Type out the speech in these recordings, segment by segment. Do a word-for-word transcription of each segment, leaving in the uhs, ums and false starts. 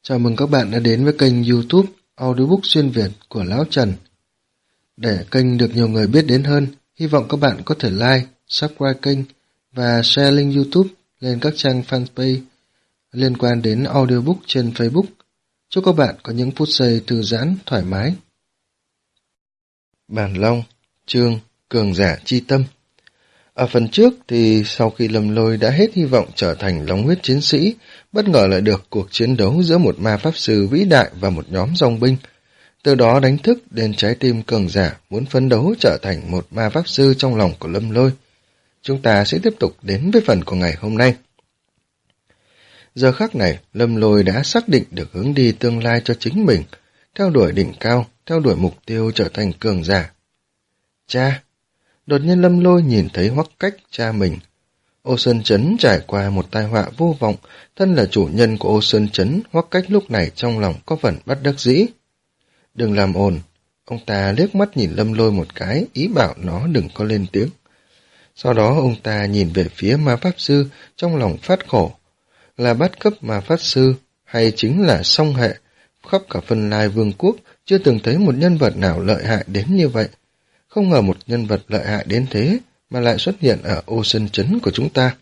Chào mừng các bạn đã đến với kênh YouTube Audiobook xuyên Việt của Lão Trần. Để kênh được nhiều người biết đến hơn, hy vọng các bạn có thể like, subscribe kênh và share link YouTube lên các trang fanpage liên quan đến audiobook trên Facebook. Chúc các bạn có những phút giây thư giãn, thoải mái. Bản Long, chương Cường giả chi tâm. Ở phần trước thì sau khi Lâm Lôi đã hết hy vọng trở thành Long huyết chiến sĩ, bất ngờ lại được cuộc chiến đấu giữa một ma pháp sư vĩ đại và một nhóm dòng binh. Từ đó đánh thức đến trái tim cường giả muốn phấn đấu trở thành một ma pháp sư trong lòng của Lâm Lôi. Chúng ta sẽ tiếp tục đến với phần của ngày hôm nay. Giờ khắc này, Lâm Lôi đã xác định được hướng đi tương lai cho chính mình, theo đuổi đỉnh cao, theo đuổi mục tiêu trở thành cường giả. Cha! Đột nhiên Lâm Lôi nhìn thấy Hoắc Cách, cha mình. Ô Sơn Trấn trải qua một tai họa vô vọng, thân là chủ nhân của Ô Sơn Trấn, Hoắc Cách lúc này trong lòng có phần bất đắc dĩ. Đừng làm ồn, ông ta liếc mắt nhìn Lâm Lôi một cái, ý bảo nó đừng có lên tiếng. Sau đó ông ta nhìn về phía ma pháp sư, trong lòng phát khổ. Là bắt cấp ma pháp sư, hay chính là song hệ, khắp cả Phân Lai Vương quốc, chưa từng thấy một nhân vật nào lợi hại đến như vậy. Không ngờ một nhân vật lợi hại đến thế mà lại xuất hiện ở Ô Sơn Trấn của chúng ta.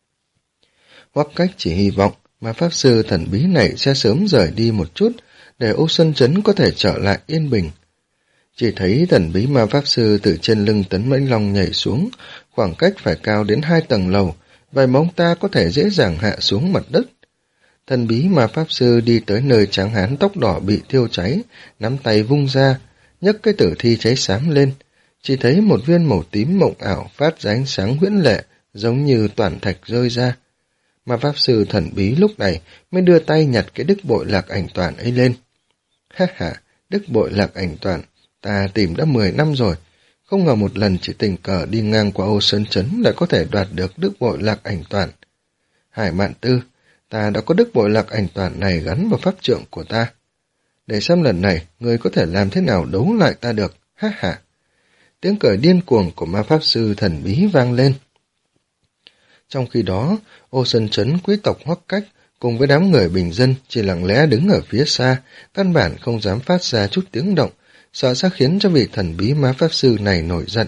Hoắc Cách chỉ hy vọng mà pháp sư thần bí này sẽ sớm rời đi một chút để Ô Sơn Trấn có thể trở lại yên bình. Chỉ thấy thần bí ma pháp sư từ trên lưng Tấn Mãnh Long nhảy xuống, khoảng cách phải cao đến hai tầng lầu, vậy mà ông ta có thể dễ dàng hạ xuống mặt đất. Thần bí ma pháp sư đi tới nơi tráng hán tóc đỏ bị thiêu cháy, nắm tay vung ra, nhấc cái tử thi cháy xám lên. Chỉ thấy một viên màu tím mộng ảo phát ra ánh sáng huyễn lệ, giống như toàn thạch rơi ra. Mà pháp sư thần bí lúc này mới đưa tay nhặt cái đức bội lạc ảnh toàn ấy lên. Ha ha, đức bội lạc ảnh toàn, ta tìm đã mười năm rồi. Không ngờ một lần chỉ tình cờ đi ngang qua Ô Sơn Trấn lại có thể đoạt được đức bội lạc ảnh toàn. Hải Mạn Tư, ta đã có đức bội lạc ảnh toàn này gắn vào pháp trượng của ta. Để xem lần này, người có thể làm thế nào đấu lại ta được, ha ha. Tiếng cười điên cuồng của ma pháp sư thần bí vang lên. Trong khi đó, Ô Sơn Trấn quý tộc Hoắc Cách cùng với đám người bình dân chỉ lặng lẽ đứng ở phía xa, căn bản không dám phát ra chút tiếng động, sợ sẽ khiến cho vị thần bí ma pháp sư này nổi giận.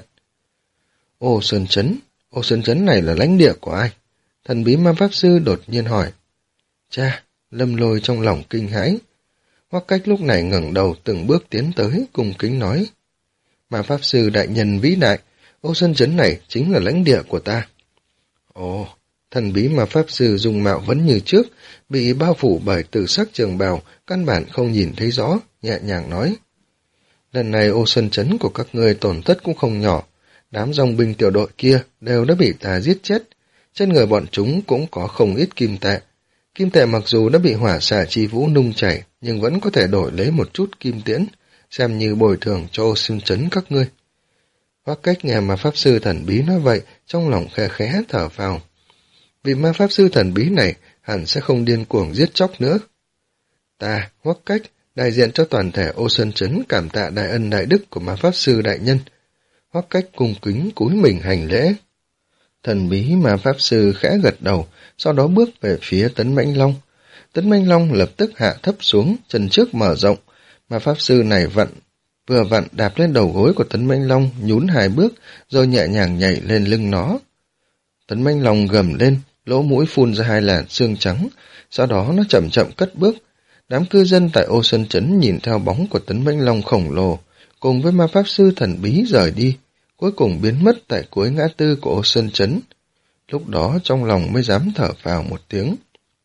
Ô Sơn Trấn, Ô Sơn Trấn này là lãnh địa của ai? Thần bí ma pháp sư đột nhiên hỏi. Cha, Lâm Lôi trong lòng kinh hãi. Hoắc Cách lúc này ngẩng đầu từng bước tiến tới, cung kính nói. Ma pháp sư đại nhân vĩ đại, Ô Sơn Trấn này chính là lãnh địa của ta. Ồ, thần bí ma pháp sư dung mạo vẫn như trước, bị bao phủ bởi tử sắc trường bào, căn bản không nhìn thấy rõ, nhẹ nhàng nói. Lần này Ô Sơn Trấn của các ngươi tổn thất cũng không nhỏ, đám dòng binh tiểu đội kia đều đã bị ta giết chết, trên người bọn chúng cũng có không ít kim tệ. Kim tệ mặc dù đã bị hỏa xà chi vũ nung chảy, nhưng vẫn có thể đổi lấy một chút kim tiễn, xem như bồi thường cho Ô Sơn Trấn các ngươi. Hoắc Cách nghe mà pháp sư thần bí nói vậy, trong lòng khe khẽ thở phào. Vì ma pháp sư thần bí này hẳn sẽ không điên cuồng giết chóc nữa. Ta, Hoắc Cách, đại diện cho toàn thể Ô Sơn Trấn cảm tạ đại ân đại đức của ma pháp sư đại nhân. Hoắc Cách cung kính cúi mình hành lễ. Thần bí ma pháp sư khẽ gật đầu, sau đó bước về phía Tấn Mãnh Long. Tấn Mãnh Long lập tức hạ thấp xuống, chân trước mở rộng. Ma pháp sư này vặn, vừa vặn đạp lên đầu gối của Tấn Mãnh Long, nhún hai bước, rồi nhẹ nhàng nhảy lên lưng nó. Tấn Mãnh Long gầm lên, lỗ mũi phun ra hai làn xương trắng, sau đó nó chậm chậm cất bước. Đám cư dân tại Ô Sơn Trấn nhìn theo bóng của Tấn Mãnh Long khổng lồ, cùng với ma pháp sư thần bí rời đi, cuối cùng biến mất tại cuối ngã tư của Ô Sơn Trấn. Lúc đó trong lòng mới dám thở phào một tiếng.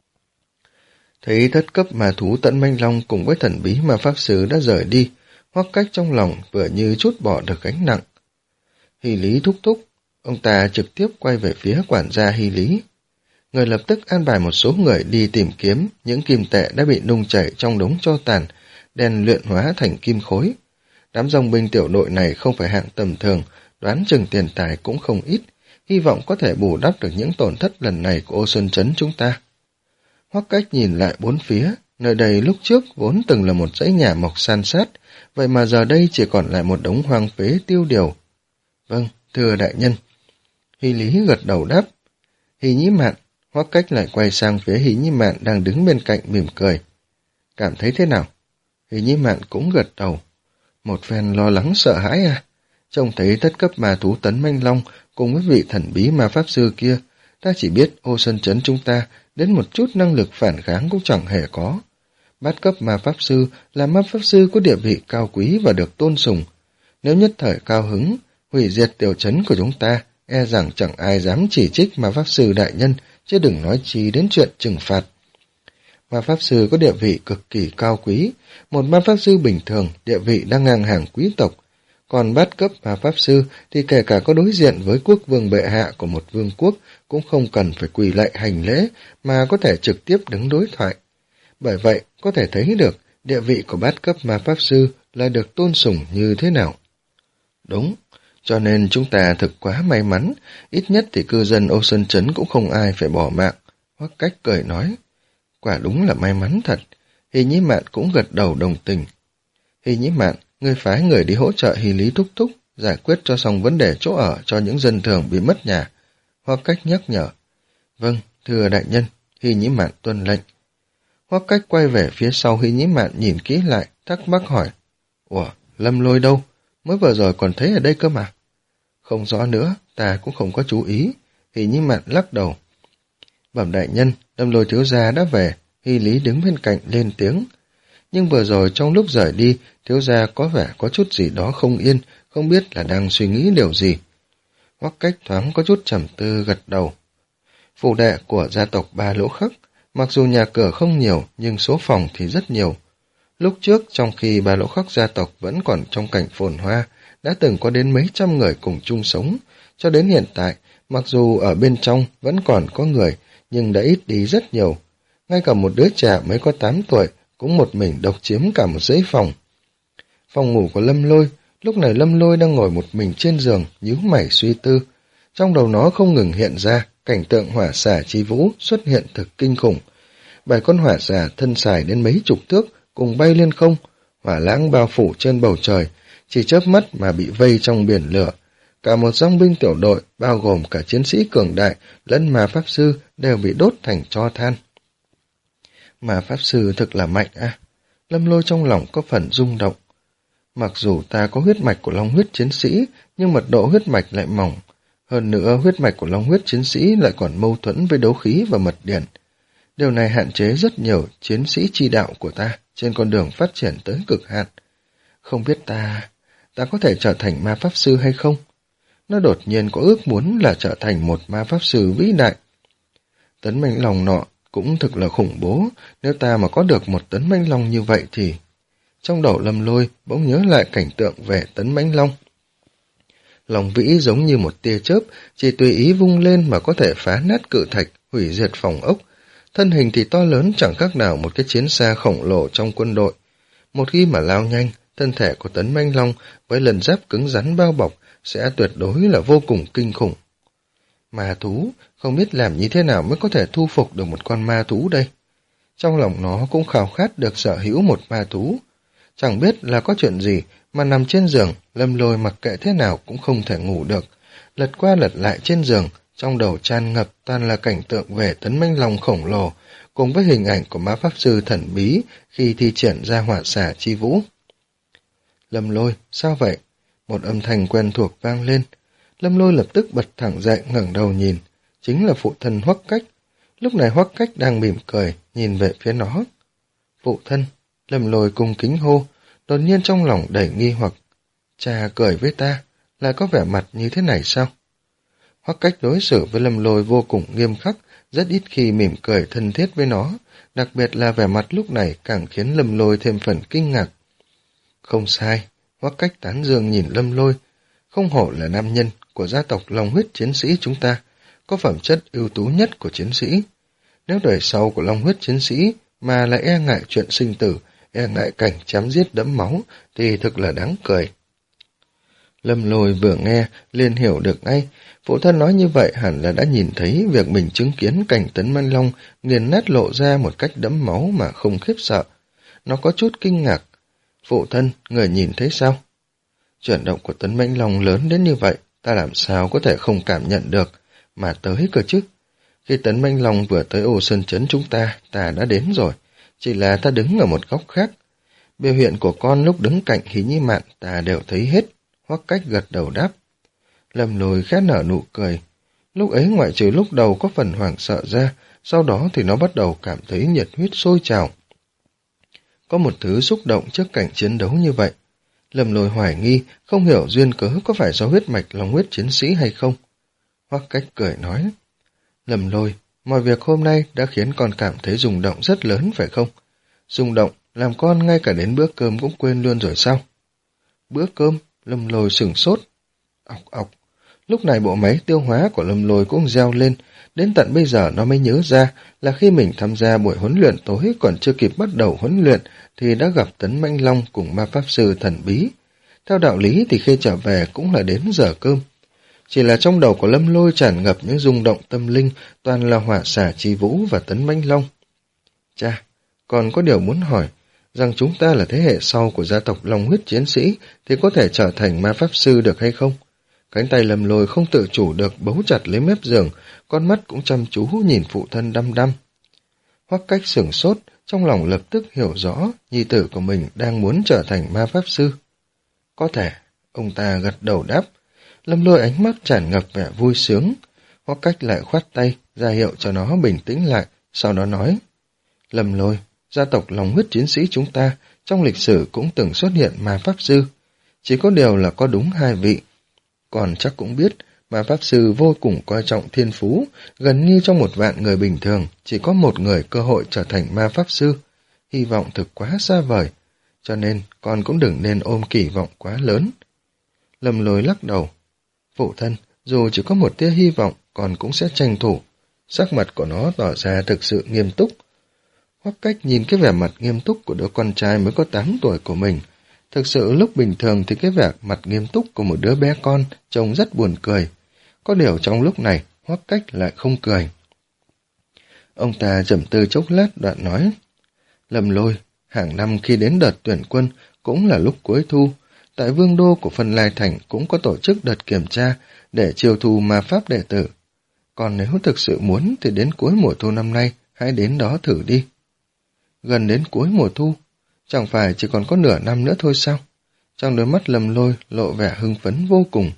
Thấy thất cấp ma thú Tấn Mãnh Long cùng với thần bí ma pháp sư đã rời đi, Hoắc Cách trong lòng vừa như chút bỏ được gánh nặng. Hy Lý thúc thúc, ông ta trực tiếp quay về phía quản gia Hy Lý. Người lập tức an bài một số người đi tìm kiếm những kim tệ đã bị nung chảy trong đống tro tàn, đèn luyện hóa thành kim khối. Đám dòng binh tiểu đội này không phải hạng tầm thường, đoán chừng tiền tài cũng không ít, hy vọng có thể bù đắp được những tổn thất lần này của Ô Sơn Trấn chúng ta. Hoắc Cách nhìn lại bốn phía, nơi đây lúc trước vốn từng là một dãy nhà mọc san sát, vậy mà giờ đây chỉ còn lại một đống hoang phế tiêu điều. Vâng, thưa đại nhân. Hy Lý gật đầu đáp. Hy Nhĩ Mạn, Hoắc Cách lại quay sang phía Hy Nhĩ Mạn đang đứng bên cạnh mỉm cười. cảm thấy thế nào? Hy Nhĩ Mạn cũng gật đầu. Một phen lo lắng sợ hãi à? Trông thấy thất cấp ma thú Tấn Manh Long cùng với vị thần bí ma pháp sư kia, ta chỉ biết Ô Sơn Trấn chúng ta đến một chút năng lực phản kháng cũng chẳng hề có. Bát cấp ma pháp sư là ma pháp sư có địa vị cao quý và được tôn sùng. Nếu nhất thời cao hứng, hủy diệt tiểu trấn của chúng ta, e rằng chẳng ai dám chỉ trích ma pháp sư đại nhân, chứ đừng nói chi đến chuyện trừng phạt. Ma pháp sư có địa vị cực kỳ cao quý, một ma pháp sư bình thường địa vị đang ngang hàng quý tộc, còn bát cấp ma pháp sư thì kể cả có đối diện với quốc vương bệ hạ của một vương quốc cũng không cần phải quỳ lạy hành lễ mà có thể trực tiếp đứng đối thoại. Bởi vậy, có thể thấy được địa vị của bát cấp ma pháp sư là được tôn sùng như thế nào. Đúng, cho nên chúng ta thực quá may mắn, ít nhất thì cư dân Ô Sơn Trấn cũng không ai phải bỏ mạng. Hoắc Cách cười nói, quả đúng là may mắn thật. Hy Nhĩ Mạn cũng gật đầu đồng tình. Hy Nhĩ Mạn, ngươi phái người đi hỗ trợ Hy Lý thúc thúc, giải quyết cho xong vấn đề chỗ ở cho những dân thường bị mất nhà. Hoắc Cách nhắc nhở. Vâng, thưa đại nhân, Hy Nhĩ Mạn tuân lệnh. Hoắc Cách quay về phía sau Hy Nhĩ Mạn nhìn kỹ lại, thắc mắc hỏi. Ủa, Lâm Lôi đâu? Mới vừa rồi còn thấy ở đây cơ mà. Không rõ nữa, ta cũng không có chú ý. Hy Nhĩ Mạn lắc đầu. Bẩm đại nhân, Lâm Lôi thiếu gia đã về. Hy Lý đứng bên cạnh lên tiếng. Nhưng vừa rồi trong lúc rời đi, thiếu gia có vẻ có chút gì đó không yên, không biết là đang suy nghĩ điều gì. Hoắc Cách thoáng có chút trầm tư gật đầu. Phủ đệ của gia tộc Ba Lỗ Khắc, mặc dù nhà cửa không nhiều nhưng số phòng thì rất nhiều. Lúc trước trong khi Ba Lỗ Khắc gia tộc vẫn còn trong cảnh phồn hoa, đã từng có đến mấy trăm người cùng chung sống. Cho đến hiện tại, mặc dù ở bên trong vẫn còn có người, nhưng đã ít đi rất nhiều. Ngay cả một đứa trẻ mới có tám tuổi cũng một mình độc chiếm cả một dãy phòng. Phòng ngủ của Lâm Lôi, lúc này Lâm Lôi đang ngồi một mình trên giường, nhíu mày suy tư. Trong đầu nó không ngừng hiện ra cảnh tượng hỏa xà chi vũ xuất hiện thực kinh khủng. Bảy con hỏa xà thân dài đến mấy chục thước cùng bay lên không, hỏa lãng bao phủ trên bầu trời, chỉ chớp mắt mà bị vây trong biển lửa. Cả một dòng binh tiểu đội bao gồm cả chiến sĩ cường đại lẫn ma pháp sư đều bị đốt thành tro than. Ma pháp sư thực là mạnh à? Lâm Lôi trong lòng có phần rung động. Mặc dù ta có huyết mạch của long huyết chiến sĩ, nhưng mật độ huyết mạch lại mỏng. Hơn nữa huyết mạch của long huyết chiến sĩ lại còn mâu thuẫn với đấu khí và mật điển. Điều này hạn chế rất nhiều chiến sĩ chi đạo của ta trên con đường phát triển tới cực hạn. Không biết ta, ta có thể trở thành ma pháp sư hay không? Nó đột nhiên có ước muốn là trở thành một ma pháp sư vĩ đại. Tấn Manh Long nọ cũng thực là khủng bố, nếu ta mà có được một tấn Manh Long như vậy thì... Trong đầu Lâm Lôi bỗng nhớ lại cảnh tượng về tấn Mãnh Long. Long vĩ giống như một tia chớp, chỉ tùy ý vung lên mà có thể phá nát cự thạch, hủy diệt phòng ốc. Thân hình thì to lớn chẳng khác nào một cái chiến xa khổng lồ trong quân đội. Một khi mà lao nhanh, thân thể của tấn Mãnh Long với lần giáp cứng rắn bao bọc sẽ tuyệt đối là vô cùng kinh khủng. Ma thú, không biết làm như thế nào mới có thể thu phục được một con ma thú đây. Trong lòng nó cũng khao khát được sở hữu một ma thú. Chẳng biết là có chuyện gì mà nằm trên giường, Lâm Lôi mặc kệ thế nào cũng không thể ngủ được. Lật qua lật lại trên giường, trong đầu tràn ngập toàn là cảnh tượng về tấn Mãnh Long khổng lồ, cùng với hình ảnh của ma pháp sư thần bí khi thi triển ra hỏa xà chi vũ. Lâm Lôi, sao vậy? Một âm thanh quen thuộc vang lên. Lâm Lôi lập tức bật thẳng dậy ngẩng đầu nhìn, chính là phụ thân Hoắc Cách. Lúc này Hoắc Cách đang mỉm cười, nhìn về phía nó. Phụ thân, Lâm Lôi cung kính hô, đột nhiên trong lòng đầy nghi hoặc. Cha cười với ta, lại có vẻ mặt như thế này sao? Hoắc Cách đối xử với Lâm Lôi vô cùng nghiêm khắc, rất ít khi mỉm cười thân thiết với nó, đặc biệt là vẻ mặt lúc này càng khiến Lâm Lôi thêm phần kinh ngạc. Không sai, Hoắc Cách tán dương nhìn Lâm Lôi, không hổ là nam nhân của gia tộc Long huyết chiến sĩ chúng ta, có phẩm chất ưu tú nhất của chiến sĩ. Nếu đời sau của Long huyết chiến sĩ mà lại e ngại chuyện sinh tử, e ngại cảnh chém giết đẫm máu, thì thực là đáng cười. Lâm Lôi vừa nghe, liền hiểu được ngay, phụ thân nói như vậy hẳn là đã nhìn thấy việc mình chứng kiến cảnh tấn Mãnh Long nghiền nát lộ ra một cách đẫm máu mà không khiếp sợ. Nó có chút kinh ngạc. Phụ thân, người nhìn thấy sao? Chuyển động của tấn Mãnh Long lớn đến như vậy, ta làm sao có thể không cảm nhận được, mà tới cơ chứ. Khi tấn Mãnh Long vừa tới Ô Sơn Trấn chúng ta, ta đã đến rồi. chỉ là ta đứng ở một góc khác. Biểu hiện của con lúc đứng cạnh Hí Nhi Mạn ta đều thấy hết. Hoắc Cách gật đầu đáp. Lâm Lôi khẽ nở nụ cười. Lúc ấy ngoại trừ lúc đầu có phần hoảng sợ ra, sau đó thì nó bắt đầu cảm thấy nhiệt huyết sôi trào. Có một thứ xúc động trước cảnh chiến đấu như vậy. Lâm Lôi hoài nghi, không hiểu duyên cớ có phải do huyết mạch long huyết chiến sĩ hay không. Hoắc Cách cười nói. Lâm Lôi, mọi việc hôm nay đã khiến con cảm thấy rung động rất lớn phải không? Rung động, làm con ngay cả đến bữa cơm cũng quên luôn rồi sao? Bữa cơm, Lâm Lôi sửng sốt. Ọc ọc, lúc này bộ máy tiêu hóa của Lâm Lôi cũng reo lên, đến tận bây giờ nó mới nhớ ra là khi mình tham gia buổi huấn luyện tối còn chưa kịp bắt đầu huấn luyện thì đã gặp Tấn Mãnh Long cùng ma pháp sư thần bí. Theo đạo lý thì khi trở về cũng là đến giờ cơm. Chỉ là trong đầu của Lâm Lôi tràn ngập những rung động tâm linh, toàn là hỏa xà chi vũ và Tấn Mãnh Long. Cha, còn có điều muốn hỏi, rằng chúng ta là thế hệ sau của gia tộc Long huyết chiến sĩ thì có thể trở thành ma pháp sư được hay không? Cánh tay Lâm Lôi không tự chủ được bấu chặt lấy mép giường, con mắt cũng chăm chú nhìn phụ thân đăm đăm. Hoắc Cách sửng sốt, trong lòng lập tức hiểu rõ nhi tử của mình đang muốn trở thành ma pháp sư. Có thể, ông ta gật đầu đáp. Lâm Lôi ánh mắt tràn ngập vẻ vui sướng. Hoắc Cách lại khoát tay, ra hiệu cho nó bình tĩnh lại, sau đó nói. Lâm Lôi, gia tộc Long huyết chiến sĩ chúng ta trong lịch sử cũng từng xuất hiện ma pháp sư. Chỉ có điều là có đúng hai vị. Còn chắc cũng biết, ma pháp sư vô cùng coi trọng thiên phú, gần như trong một vạn người bình thường, chỉ có một người cơ hội trở thành ma pháp sư. Hy vọng thực quá xa vời, cho nên con cũng đừng nên ôm kỳ vọng quá lớn. Lâm Lôi lắc đầu. Phụ thân, dù chỉ có một tia hy vọng, con cũng sẽ tranh thủ. Sắc mặt của nó tỏ ra thực sự nghiêm túc. Hoắc Cách nhìn cái vẻ mặt nghiêm túc của đứa con trai mới có tám tuổi của mình. Thực sự lúc bình thường thì cái vẻ mặt nghiêm túc của một đứa bé con trông rất buồn cười. Có điều trong lúc này, Hoắc Cách lại không cười. Ông ta trầm tư chốc lát đoạn nói. Lâm Lôi, hàng năm khi đến đợt tuyển quân cũng là lúc cuối thu, tại vương đô của Phân Lai Thành cũng có tổ chức đợt kiểm tra để chiêu thu ma pháp đệ tử. Còn nếu thực sự muốn thì đến cuối mùa thu năm nay, hãy đến đó thử đi. Gần đến cuối mùa thu, chẳng phải chỉ còn có nửa năm nữa thôi sao? Trong đôi mắt Lâm Lôi lộ vẻ hưng phấn vô cùng.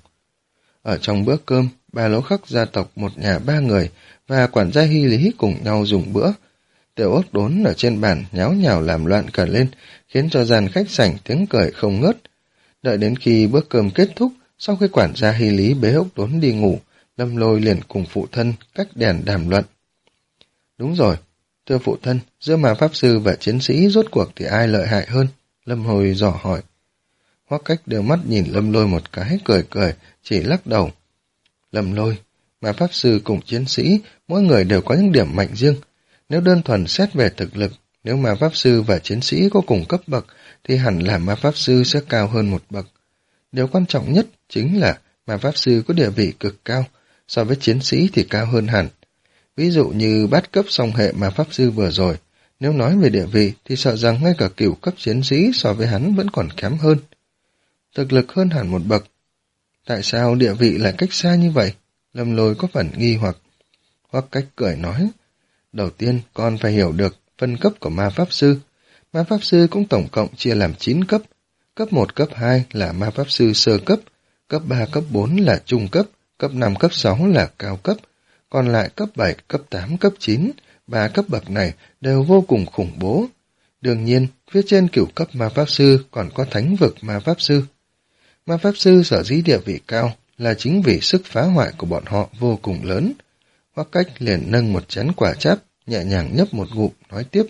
Ở trong bữa cơm, ba lỗ khắc gia tộc một nhà ba người và quản gia Hy Lý cùng nhau dùng bữa. Tiểu ốc đốn ở trên bàn nháo nhào làm loạn cả lên, khiến cho gian khách sảnh tiếng cười không ngớt. Đợi đến khi bữa cơm kết thúc, sau khi quản gia Hy Lý bế ốc đốn đi ngủ, Lâm Lôi liền cùng phụ thân cách đèn đàm luận. Đúng rồi, thưa phụ thân, giữa ma pháp sư và chiến sĩ rốt cuộc thì ai lợi hại hơn? Lâm Hồi dò hỏi. Hoắc Cách đưa mắt nhìn Lâm Lôi một cái, cười cười, chỉ lắc đầu. Lâm Lôi, ma pháp sư cùng chiến sĩ, mỗi người đều có những điểm mạnh riêng. Nếu đơn thuần xét về thực lực, nếu ma pháp sư và chiến sĩ có cùng cấp bậc, thì hẳn là ma pháp sư sẽ cao hơn một bậc. Điều quan trọng nhất chính là ma pháp sư có địa vị cực cao, so với chiến sĩ thì cao hơn hẳn. Ví dụ như bát cấp song hệ ma pháp sư vừa rồi, nếu nói về địa vị thì sợ rằng ngay cả cửu cấp chiến sĩ so với hắn vẫn còn kém hơn. Thực lực hơn hẳn một bậc. Tại sao địa vị lại cách xa như vậy? Lâm Lôi có phần nghi hoặc. Hoắc Cách cười nói. Đầu tiên con phải hiểu được phân cấp của ma pháp sư. Ma pháp sư cũng tổng cộng chia làm chín cấp. Cấp một, cấp hai là ma pháp sư sơ cấp, cấp ba, cấp bốn là trung cấp, cấp năm, cấp sáu là cao cấp, còn lại cấp bảy, cấp tám, cấp chín, ba cấp bậc này đều vô cùng khủng bố. Đương nhiên, phía trên cửu cấp ma pháp sư còn có thánh vực ma pháp sư. Ma pháp sư sở dĩ địa vị cao là chính vì sức phá hoại của bọn họ vô cùng lớn. Hoắc Cách liền nâng một chén quả cháp, nhẹ nhàng nhấp một ngụm, nói tiếp.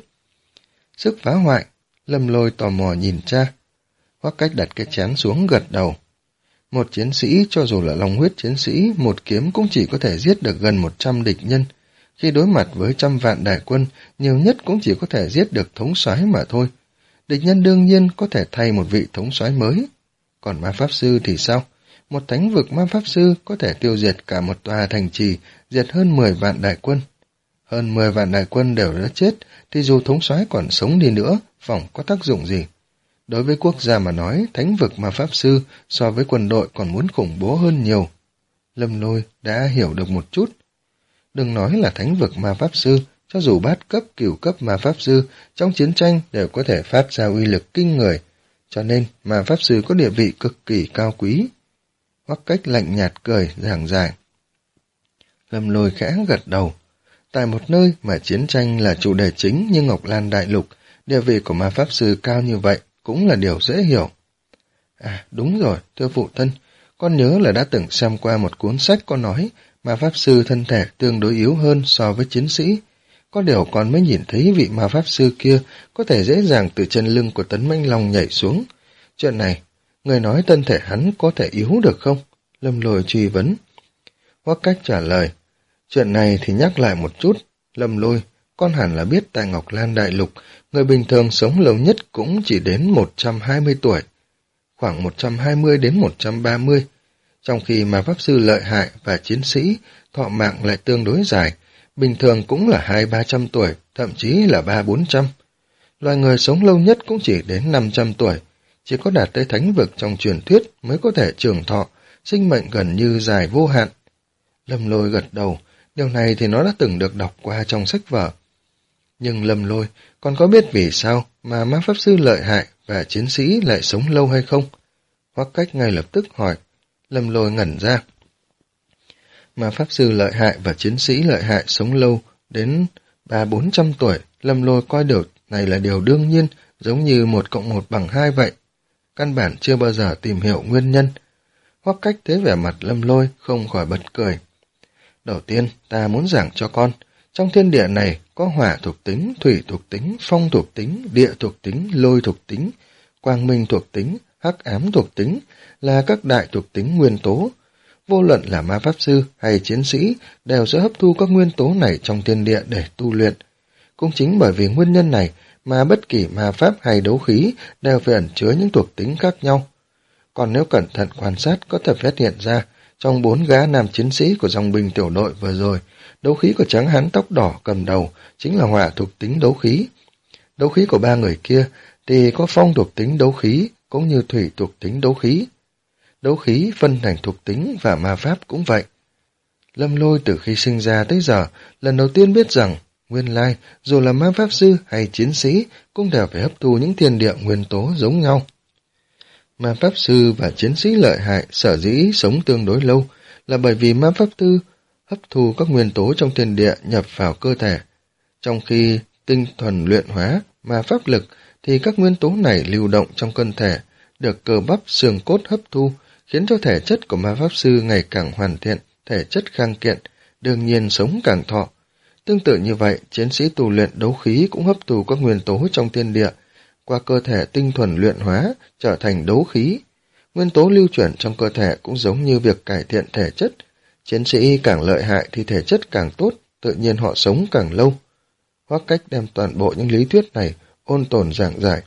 Sức phá hoại, Lâm Lôi tò mò nhìn cha. Hoắc Cách đặt cái chén xuống gật đầu. Một chiến sĩ, cho dù là long huyết chiến sĩ, một kiếm cũng chỉ có thể giết được gần một trăm địch nhân. Khi đối mặt với trăm vạn đại quân, nhiều nhất cũng chỉ có thể giết được thống soái mà thôi. Địch nhân đương nhiên có thể thay một vị thống soái mới. Còn ma pháp sư thì sao? Một thánh vực ma pháp sư có thể tiêu diệt cả một tòa thành trì, diệt hơn mười vạn đại quân. Hơn mười vạn đại quân đều đã chết, thì dù thống soái còn sống đi nữa, phỏng có tác dụng gì? Đối với quốc gia mà nói, thánh vực ma pháp sư so với quân đội còn muốn khủng bố hơn nhiều. Lâm Lôi đã hiểu được một chút. Đừng nói là thánh vực ma pháp sư, cho dù bát cấp, cửu cấp ma pháp sư trong chiến tranh đều có thể phát ra uy lực kinh người, cho nên ma pháp sư có địa vị cực kỳ cao quý. Hoắc Cách lạnh nhạt cười, giảng giải. Lâm Lôi khẽ gật đầu. Tại một nơi mà chiến tranh là chủ đề chính như Ngọc Lan Đại Lục, địa vị của ma pháp sư cao như vậy cũng là điều dễ hiểu. À, đúng rồi, thưa phụ thân, con nhớ là đã từng xem qua một cuốn sách có nói ma pháp sư thân thể tương đối yếu hơn so với chiến sĩ. Có điều con mới nhìn thấy vị ma pháp sư kia có thể dễ dàng từ chân lưng của Tấn Mãnh Long nhảy xuống. Chuyện này, người nói thân thể hắn có thể yếu được không? Lâm Lôi truy vấn. Hoắc Cách trả lời. Chuyện này thì nhắc lại một chút. Lâm Lôi, con hẳn là biết tại Ngọc Lan Đại Lục, người bình thường sống lâu nhất cũng chỉ đến một trăm hai mươi tuổi. Khoảng một trăm hai mươi đến một trăm ba mươi. Trong khi ma pháp sư lợi hại và chiến sĩ, thọ mạng lại tương đối dài, bình thường cũng là hai ba trăm tuổi, thậm chí là ba bốn trăm. Loài người sống lâu nhất cũng chỉ đến năm trăm tuổi, chỉ có đạt tới thánh vực trong truyền thuyết mới có thể trường thọ, sinh mệnh gần như dài vô hạn. Lâm Lôi gật đầu, điều này thì nó đã từng được đọc qua trong sách vở. Nhưng Lâm Lôi, còn có biết vì sao mà ma pháp sư lợi hại và chiến sĩ lại sống lâu hay không? Hoắc Cách ngay lập tức hỏi. Lâm Lôi ngẩn ra. Ma pháp sư lợi hại và chiến sĩ lợi hại sống lâu đến ba bốn trăm tuổi, Lâm Lôi coi điều này là điều đương nhiên, giống như một cộng một bằng hai vậy. Căn bản chưa bao giờ tìm hiểu nguyên nhân. Hoắc Cách thấy vẻ mặt Lâm Lôi không khỏi bật cười. Đầu tiên, ta muốn giảng cho con, trong thiên địa này có hỏa thuộc tính, thủy thuộc tính, phong thuộc tính, địa thuộc tính, lôi thuộc tính, quang minh thuộc tính, hắc ám thuộc tính, là các đại thuộc tính nguyên tố. Vô luận là ma pháp sư hay chiến sĩ đều sẽ hấp thu các nguyên tố này trong thiên địa để tu luyện. Cũng chính bởi vì nguyên nhân này mà bất kỳ ma pháp hay đấu khí đều phải ẩn chứa những thuộc tính khác nhau. Còn nếu cẩn thận quan sát có thể phát hiện ra, trong bốn gã nam chiến sĩ của dòng binh tiểu đội vừa rồi, đấu khí của trắng hán tóc đỏ cầm đầu chính là hỏa thuộc tính đấu khí. Đấu khí của ba người kia thì có phong thuộc tính đấu khí cũng như thủy thuộc tính đấu khí. Đấu khí phân thành thuộc tính và ma pháp cũng vậy. Lâm Lôi từ khi sinh ra tới giờ, lần đầu tiên biết rằng, nguyên lai, dù là ma pháp sư hay chiến sĩ, cũng đều phải hấp thu những thiên địa nguyên tố giống nhau. Ma pháp sư và chiến sĩ lợi hại sở dĩ sống tương đối lâu là bởi vì ma pháp sư hấp thu các nguyên tố trong thiên địa nhập vào cơ thể. Trong khi tinh thuần luyện hóa ma pháp lực thì các nguyên tố này lưu động trong cơ thể, được cơ bắp xương cốt hấp thu, khiến cho thể chất của ma pháp sư ngày càng hoàn thiện, thể chất khang kiện, đương nhiên sống càng thọ. Tương tự như vậy, chiến sĩ tu luyện đấu khí cũng hấp thu các nguyên tố trong thiên địa, qua cơ thể tinh thuần luyện hóa, trở thành đấu khí. Nguyên tố lưu chuyển trong cơ thể cũng giống như việc cải thiện thể chất. Chiến sĩ càng lợi hại thì thể chất càng tốt, tự nhiên họ sống càng lâu. Hoắc Cách đem toàn bộ những lý thuyết này ôn tồn giảng giải.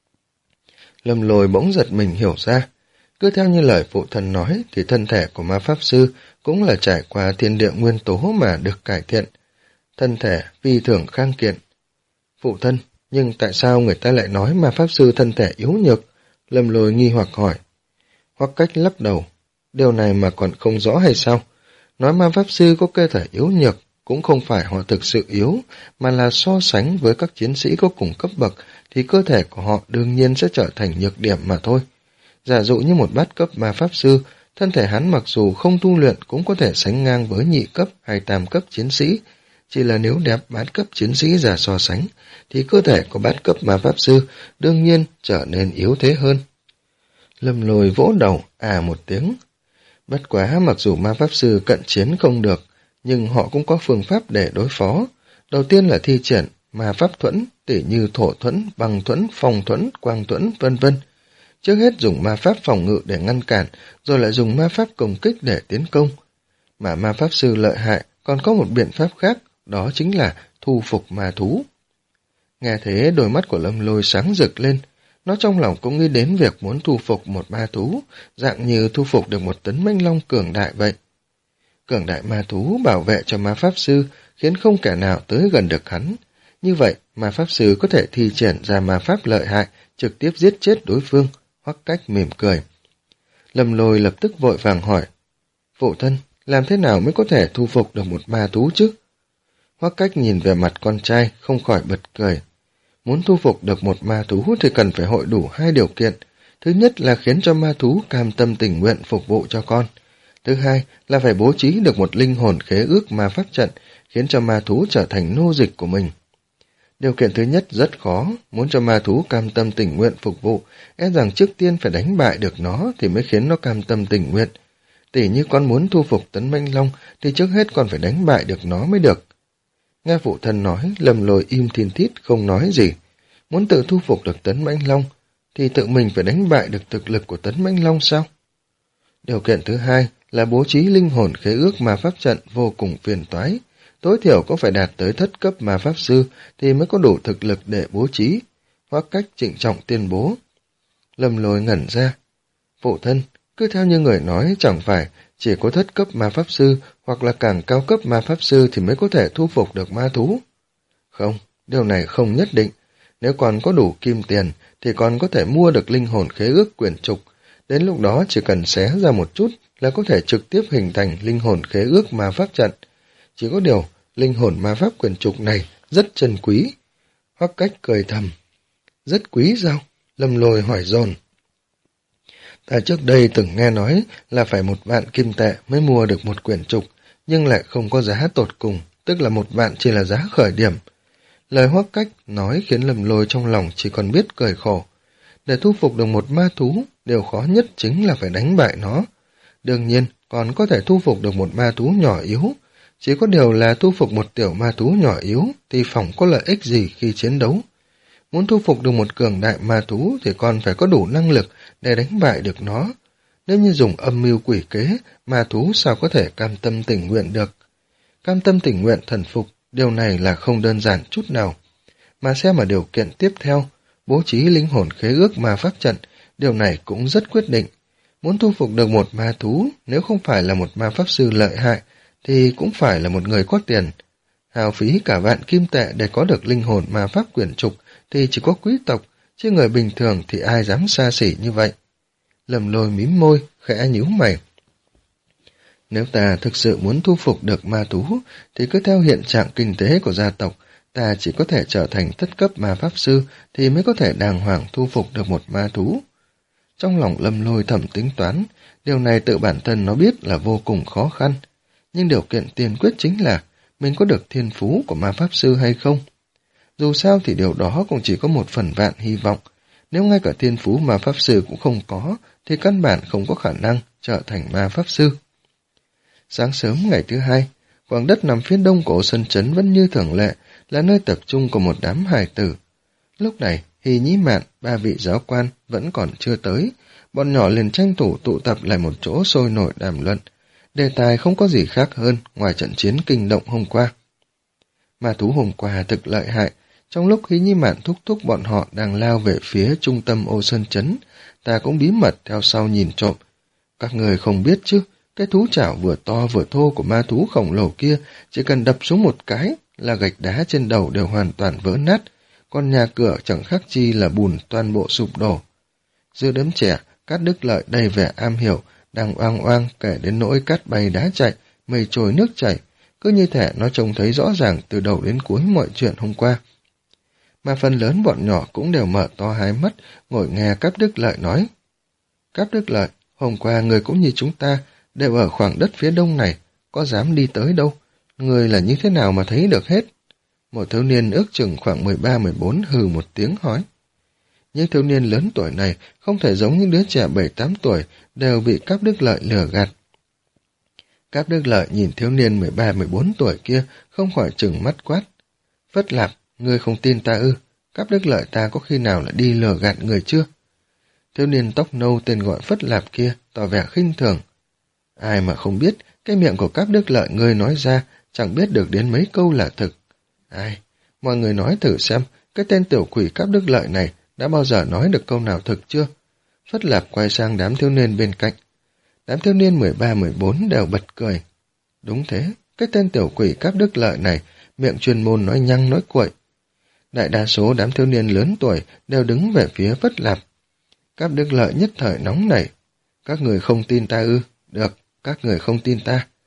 Lâm Lôi bỗng giật mình hiểu ra. Cứ theo như lời phụ thân nói thì thân thể của ma pháp sư cũng là trải qua thiên địa nguyên tố mà được cải thiện. Thân thể phi thường khang kiện. Phụ thân, nhưng tại sao người ta lại nói ma pháp sư thân thể yếu nhược? Lâm Lôi nghi hoặc hỏi. Hoắc Cách lắc đầu. Điều này mà còn không rõ hay sao? Nói ma pháp sư có cơ thể yếu nhược cũng không phải họ thực sự yếu, mà là so sánh với các chiến sĩ có cùng cấp bậc thì cơ thể của họ đương nhiên sẽ trở thành nhược điểm mà thôi. Giả dụ như một bát cấp ma pháp sư, thân thể hắn mặc dù không tu luyện cũng có thể sánh ngang với nhị cấp hay tam cấp chiến sĩ, chỉ là nếu đẹp bát cấp chiến sĩ ra so sánh, thì cơ thể của bát cấp ma pháp sư đương nhiên trở nên yếu thế hơn. Lâm Lôi vỗ đầu, à một tiếng. Bất quá mặc dù ma pháp sư cận chiến không được, nhưng họ cũng có phương pháp để đối phó. Đầu tiên là thi triển ma pháp thuẫn, tỉ như thổ thuẫn, băng thuẫn, phong thuẫn, quang thuẫn, vân vân. Trước hết dùng ma pháp phòng ngự để ngăn cản, rồi lại dùng ma pháp công kích để tiến công. Mà ma pháp sư lợi hại còn có một biện pháp khác, đó chính là thu phục ma thú. Nghe thế đôi mắt của Lâm Lôi sáng rực lên, nó trong lòng cũng nghĩ đến việc muốn thu phục một ma thú, dạng như thu phục được một tấn mãnh long cường đại vậy. Cường đại ma thú bảo vệ cho ma pháp sư, khiến không kẻ nào tới gần được hắn. Như vậy, ma pháp sư có thể thi triển ra ma pháp lợi hại, trực tiếp giết chết đối phương. Hoắc Cách mỉm cười. Lâm Lôi lập tức vội vàng hỏi. Phụ thân, làm thế nào mới có thể thu phục được một ma thú chứ? Hoắc Cách nhìn về mặt con trai, không khỏi bật cười. Muốn thu phục được một ma thú thì cần phải hội đủ hai điều kiện. Thứ nhất là khiến cho ma thú cam tâm tình nguyện phục vụ cho con. Thứ hai là phải bố trí được một linh hồn khế ước ma pháp trận, khiến cho ma thú trở thành nô dịch của mình. Điều kiện thứ nhất rất khó, muốn cho ma thú cam tâm tình nguyện phục vụ, e rằng trước tiên phải đánh bại được nó thì mới khiến nó cam tâm tình nguyện. Tỉ như con muốn thu phục Tấn Mãnh Long thì trước hết con phải đánh bại được nó mới được. Nghe phụ thân nói, Lâm Lôi im thiên thít không nói gì. Muốn tự thu phục được Tấn Mãnh Long thì tự mình phải đánh bại được thực lực của Tấn Mãnh Long sao? Điều kiện thứ hai là bố trí linh hồn khế ước ma pháp trận vô cùng phiền toái. Tối thiểu cũng phải đạt tới thất cấp ma pháp sư thì mới có đủ thực lực để bố trí. Hoắc Cách trịnh trọng tuyên bố. Lâm Lôi ngẩn ra. Phụ thân, cứ theo như người nói chẳng phải chỉ có thất cấp ma pháp sư hoặc là càng cao cấp ma pháp sư thì mới có thể thu phục được ma thú. Không, điều này không nhất định. Nếu còn có đủ kim tiền thì còn có thể mua được linh hồn khế ước quyển trục. Đến lúc đó chỉ cần xé ra một chút là có thể trực tiếp hình thành linh hồn khế ước ma pháp trận. Chỉ có điều, linh hồn ma pháp quyển trục này rất trân quý. Hoắc Cách cười thầm. Rất quý sao? Lâm Lôi hỏi dồn. Ta trước đây từng nghe nói là phải một vạn kim tệ mới mua được một quyển trục, nhưng lại không có giá tột cùng, tức là một vạn chỉ là giá khởi điểm. Lời Hoắc Cách nói khiến Lâm Lôi trong lòng chỉ còn biết cười khổ. Để thu phục được một ma thú, điều khó nhất chính là phải đánh bại nó. Đương nhiên, còn có thể thu phục được một ma thú nhỏ yếu. Chỉ có điều là thu phục một tiểu ma thú nhỏ yếu thì phỏng có lợi ích gì khi chiến đấu. Muốn thu phục được một cường đại ma thú thì còn phải có đủ năng lực để đánh bại được nó. Nếu như dùng âm mưu quỷ kế, ma thú sao có thể cam tâm tình nguyện được. Cam tâm tình nguyện thần phục, điều này là không đơn giản chút nào. Mà xem ở điều kiện tiếp theo, bố trí linh hồn khế ước ma pháp trận, điều này cũng rất quyết định. Muốn thu phục được một ma thú, nếu không phải là một ma pháp sư lợi hại, thì cũng phải là một người có tiền. Hào phí cả vạn kim tệ để có được linh hồn ma pháp quyển trục thì chỉ có quý tộc, chứ người bình thường thì ai dám xa xỉ như vậy. Lâm Lôi mím môi, khẽ nhíu mày. Nếu ta thực sự muốn thu phục được ma thú, thì cứ theo hiện trạng kinh tế của gia tộc, ta chỉ có thể trở thành thất cấp ma pháp sư thì mới có thể đàng hoàng thu phục được một ma thú. Trong lòng Lâm Lôi thầm tính toán, điều này tự bản thân nó biết là vô cùng khó khăn. Nhưng điều kiện tiên quyết chính là mình có được thiên phú của ma pháp sư hay không. Dù sao thì điều đó cũng chỉ có một phần vạn hy vọng. Nếu ngay cả thiên phú ma pháp sư cũng không có, thì căn bản không có khả năng trở thành ma pháp sư. Sáng sớm ngày thứ hai, khoảng đất nằm phía đông của sân trấn vẫn như thường lệ, là nơi tập trung của một đám hài tử. Lúc này, Hy Nhĩ Mạn, ba vị giáo quan vẫn còn chưa tới, bọn nhỏ liền tranh thủ tụ tập lại một chỗ sôi nổi đàm luận. Đề tài không có gì khác hơn ngoài trận chiến kinh động hôm qua. Ma thú hôm qua thực lợi hại, trong lúc Hy Nhĩ Mạn thúc thúc bọn họ đang lao về phía trung tâm ô sơn trấn, ta cũng bí mật theo sau nhìn trộm. Các người không biết chứ, cái thú chảo vừa to vừa thô của ma thú khổng lồ kia chỉ cần đập xuống một cái là gạch đá trên đầu đều hoàn toàn vỡ nát, còn nhà cửa chẳng khác chi là bùn toàn bộ sụp đổ. Giữa đám trẻ, Cát Đức Lợi đầy vẻ am hiểu, đang oang oang kể đến nỗi cát bay đá chạy, mây trôi nước chảy, cứ như thể nó trông thấy rõ ràng từ đầu đến cuối mọi chuyện hôm qua. Mà phần lớn bọn nhỏ cũng đều mở to hai mắt, ngồi nghe Cát Đức Lợi nói. Cát Đức Lợi, hôm qua người cũng như chúng ta, đều ở khoảng đất phía đông này, có dám đi tới đâu, người là như thế nào mà thấy được hết. Một thiếu niên ước chừng khoảng mười ba mười bốn hừ một tiếng hỏi. Những thiếu niên lớn tuổi này không thể giống những đứa trẻ bảy tám tuổi đều bị Cáp Đức Lợi lừa gạt. Cáp Đức Lợi nhìn thiếu niên mười ba mười bốn tuổi kia không khỏi chừng mắt quát. Phất Lạp, ngươi không tin ta ư? Cáp Đức Lợi ta có khi nào lại đi lừa gạt người chưa? Thiếu niên tóc nâu tên gọi Phất Lạp kia tỏ vẻ khinh thường. Ai mà không biết, cái miệng của Cáp Đức Lợi ngươi nói ra chẳng biết được đến mấy câu là thực. Ai, mọi người nói thử xem, cái tên tiểu quỷ Cáp Đức Lợi này đã bao giờ nói được câu nào thực chưa? Phất Lạp quay sang đám thiếu niên bên cạnh. Đám thiếu niên mười ba mười bốn đều bật cười. Đúng thế, cái tên tiểu quỷ Cáp Đức Lợi này, miệng chuyên môn nói nhăng nói cuội. Đại đa số đám thiếu niên lớn tuổi đều đứng về phía Phất Lạp. Cáp Đức Lợi nhất thời nóng nảy. Các người không tin ta ư? Được, các người không tin ta.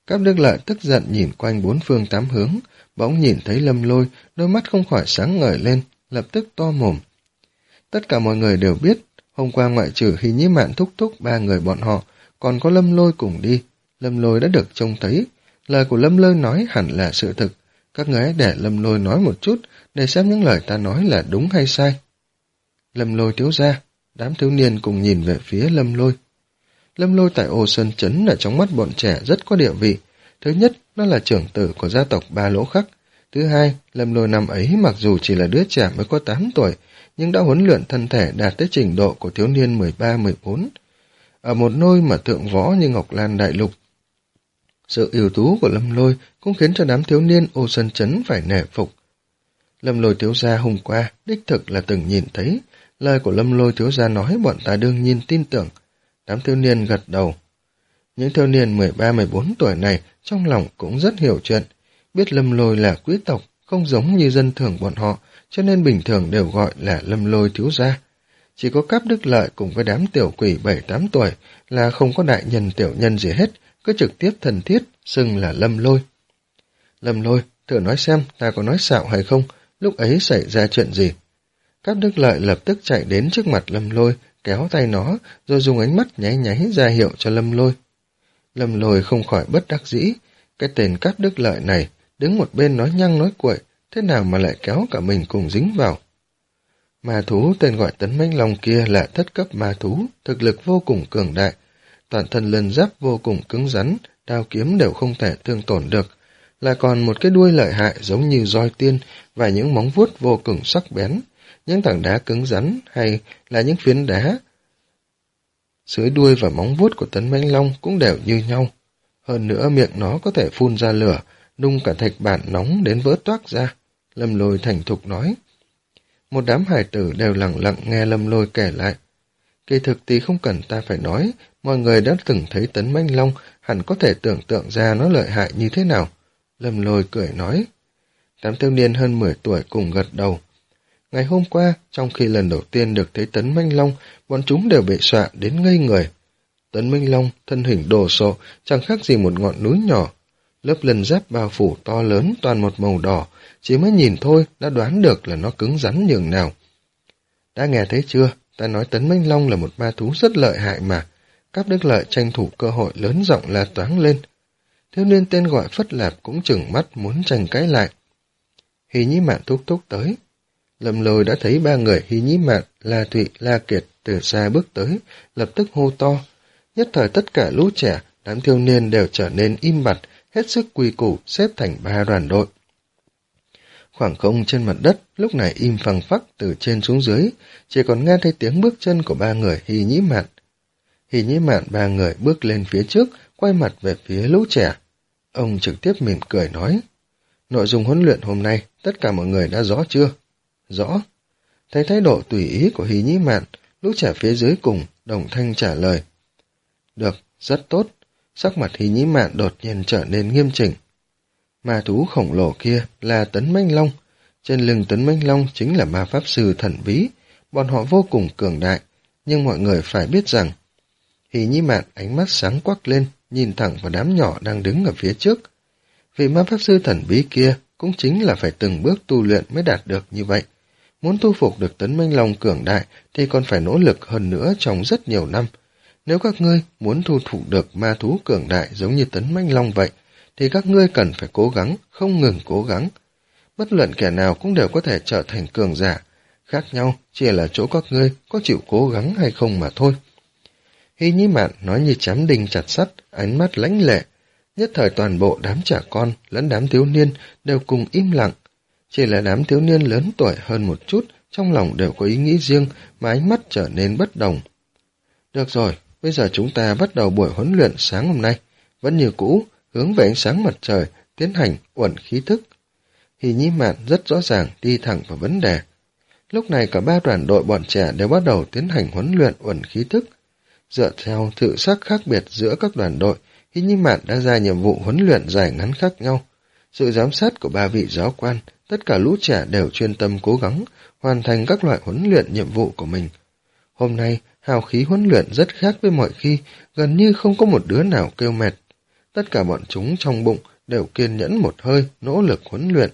Cáp Đức Lợi tức giận nhìn quanh bốn phương tám hướng, bỗng nhìn thấy Lâm Lôi, đôi mắt không khỏi sáng ngời lên, lập tức to mồm. Tất cả mọi người đều biết, hôm qua ngoại trừ Hy Nhĩ Mạn thúc thúc ba người bọn họ, còn có Lâm Lôi cùng đi. Lâm Lôi đã được trông thấy, lời của Lâm Lôi nói hẳn là sự thực. Các người hãy để Lâm Lôi nói một chút, để xem những lời ta nói là đúng hay sai. Lâm Lôi thiếu gia, đám thiếu niên cùng nhìn về phía Lâm Lôi. Lâm Lôi tại Ô Sơn Trấn ở trong mắt bọn trẻ rất có địa vị. Thứ nhất, nó là trưởng tử của gia tộc Ba Lỗ Khắc. Thứ hai, Lâm Lôi năm ấy mặc dù chỉ là đứa trẻ mới có tám tuổi, nhưng đã huấn luyện thân thể đạt tới trình độ của thiếu niên mười ba mười bốn. Ở một nơi mà thượng võ như Ngọc Lan Đại Lục, sự ưu tú của Lâm Lôi cũng khiến cho đám thiếu niên Ô Sơn Trấn phải nể phục. Lâm Lôi thiếu gia hôm qua đích thực là từng nhìn thấy, lời của Lâm Lôi thiếu gia nói bọn ta đương nhiên tin tưởng. Đám thiếu niên gật đầu. Những thiếu niên mười ba mười bốn tuổi này trong lòng cũng rất hiểu chuyện, biết Lâm Lôi là quý tộc, không giống như dân thường bọn họ, cho nên bình thường đều gọi là Lâm Lôi thiếu gia. Chỉ có Cáp Đức Lợi cùng với đám tiểu quỷ bảy tám tuổi là không có đại nhân tiểu nhân gì hết, cứ trực tiếp thân thiết, xưng là Lâm Lôi. Lâm Lôi, thử nói xem ta có nói xạo hay không, lúc ấy xảy ra chuyện gì? Cáp Đức Lợi lập tức chạy đến trước mặt Lâm Lôi, kéo tay nó, rồi dùng ánh mắt nháy nháy ra hiệu cho Lâm Lôi. Lâm Lôi không khỏi bất đắc dĩ, cái tên Cáp Đức Lợi này, đứng một bên nói nhăng nói cuội, thế nào mà lại kéo cả mình cùng dính vào. Ma thú tên gọi Tấn Mãnh Long kia là thất cấp ma thú, thực lực vô cùng cường đại, toàn thân lân giáp vô cùng cứng rắn, đao kiếm đều không thể thương tổn được, là còn một cái đuôi lợi hại giống như roi tiên và những móng vuốt vô cùng sắc bén, những tảng đá cứng rắn hay là những phiến đá. Dưới đuôi và móng vuốt của Tấn Mãnh Long cũng đều như nhau. Hơn nữa miệng nó có thể phun ra lửa, nung cả thạch bản nóng đến vỡ toác ra. Lâm Lôi thành thục nói. Một đám hải tử đều lặng lặng nghe Lâm Lôi kể lại. Kỳ thực thì không cần ta phải nói, mọi người đã từng thấy Tấn Mãnh Long, hẳn có thể tưởng tượng ra nó lợi hại như thế nào. Lâm Lôi cười nói. Đám thiếu niên hơn mười tuổi cùng gật đầu. Ngày hôm qua, trong khi lần đầu tiên được thấy Tấn Mãnh Long, bọn chúng đều bị dọa đến ngây người. Tấn Mãnh Long, thân hình đồ sộ, chẳng khác gì một ngọn núi nhỏ. Lớp lân giáp bao phủ to lớn toàn một màu đỏ, chỉ mới nhìn thôi đã đoán được là nó cứng rắn nhường nào. Đã nghe thấy chưa, ta nói Tấn Mãnh Long là một ma thú rất lợi hại mà. Cáp Đức Lợi tranh thủ cơ hội lớn giọng la toáng lên. Thiếu niên tên gọi Phất Lạp cũng chừng mắt muốn tranh cãi lại. Hy Nhĩ Mạn thúc thúc tới. Lâm Lôi đã thấy ba người Hy Nhĩ Mạn, La Thụy, La Kiệt từ xa bước tới, lập tức hô to. Nhất thời tất cả lũ trẻ, đám thiếu niên đều trở nên im bặt, hết sức quy củ xếp thành ba đoàn đội. Khoảng không trên mặt đất lúc này im phăng phắc từ trên xuống dưới, chỉ còn nghe thấy tiếng bước chân của ba người Hy Nhĩ Mạn. Hy Nhĩ Mạn ba người bước lên phía trước, quay mặt về phía lũ trẻ. Ông trực tiếp mỉm cười nói, nội dung huấn luyện hôm nay tất cả mọi người đã rõ chưa? Rõ. Thấy thái độ tùy ý của Hy Nhĩ Mạn, lũ trẻ phía dưới cùng đồng thanh trả lời. Được, rất tốt. Sắc mặt Hy Nhĩ Mạn đột nhiên trở nên nghiêm chỉnh. Ma thú khổng lồ kia là Tấn Mãnh Long. Trên lưng Tấn Mãnh Long chính là ma pháp sư thần bí. Bọn họ vô cùng cường đại, nhưng mọi người phải biết rằng. Hy Nhĩ Mạn ánh mắt sáng quắc lên, nhìn thẳng vào đám nhỏ đang đứng ở phía trước. Vì ma pháp sư thần bí kia cũng chính là phải từng bước tu luyện mới đạt được như vậy. Muốn thu phục được Tấn Mãnh Long cường đại thì còn phải nỗ lực hơn nữa trong rất nhiều năm. Nếu các ngươi muốn thu phục được ma thú cường đại giống như Tấn Mãnh Long vậy, thì các ngươi cần phải cố gắng, không ngừng cố gắng. Bất luận kẻ nào cũng đều có thể trở thành cường giả, khác nhau chỉ là chỗ các ngươi có chịu cố gắng hay không mà thôi. Hy Nhĩ Mạn nói như chém đinh chặt sắt, ánh mắt lãnh lệ. Nhất thời toàn bộ đám trẻ con lẫn đám thiếu niên đều cùng im lặng. Chỉ là đám thiếu niên lớn tuổi hơn một chút, trong lòng đều có ý nghĩ riêng mà ánh mắt trở nên bất đồng. Được rồi, bây giờ chúng ta bắt đầu buổi huấn luyện sáng hôm nay. Vẫn như cũ, hướng về ánh sáng mặt trời, tiến hành uẩn khí thức. Hy Nhĩ Mạn rất rõ ràng đi thẳng vào vấn đề. Lúc này cả ba đoàn đội bọn trẻ đều bắt đầu tiến hành huấn luyện uẩn khí thức. Dựa theo thự sắc khác biệt giữa các đoàn đội, Hy Nhĩ Mạn đã ra nhiệm vụ huấn luyện dài ngắn khác nhau. Sự giám sát của ba vị giáo quan, tất cả lũ trẻ đều chuyên tâm cố gắng, hoàn thành các loại huấn luyện nhiệm vụ của mình. Hôm nay, hào khí huấn luyện rất khác với mọi khi, gần như không có một đứa nào kêu mệt. tất cả bọn chúng trong bụng đều kiên nhẫn một hơi, nỗ lực huấn luyện.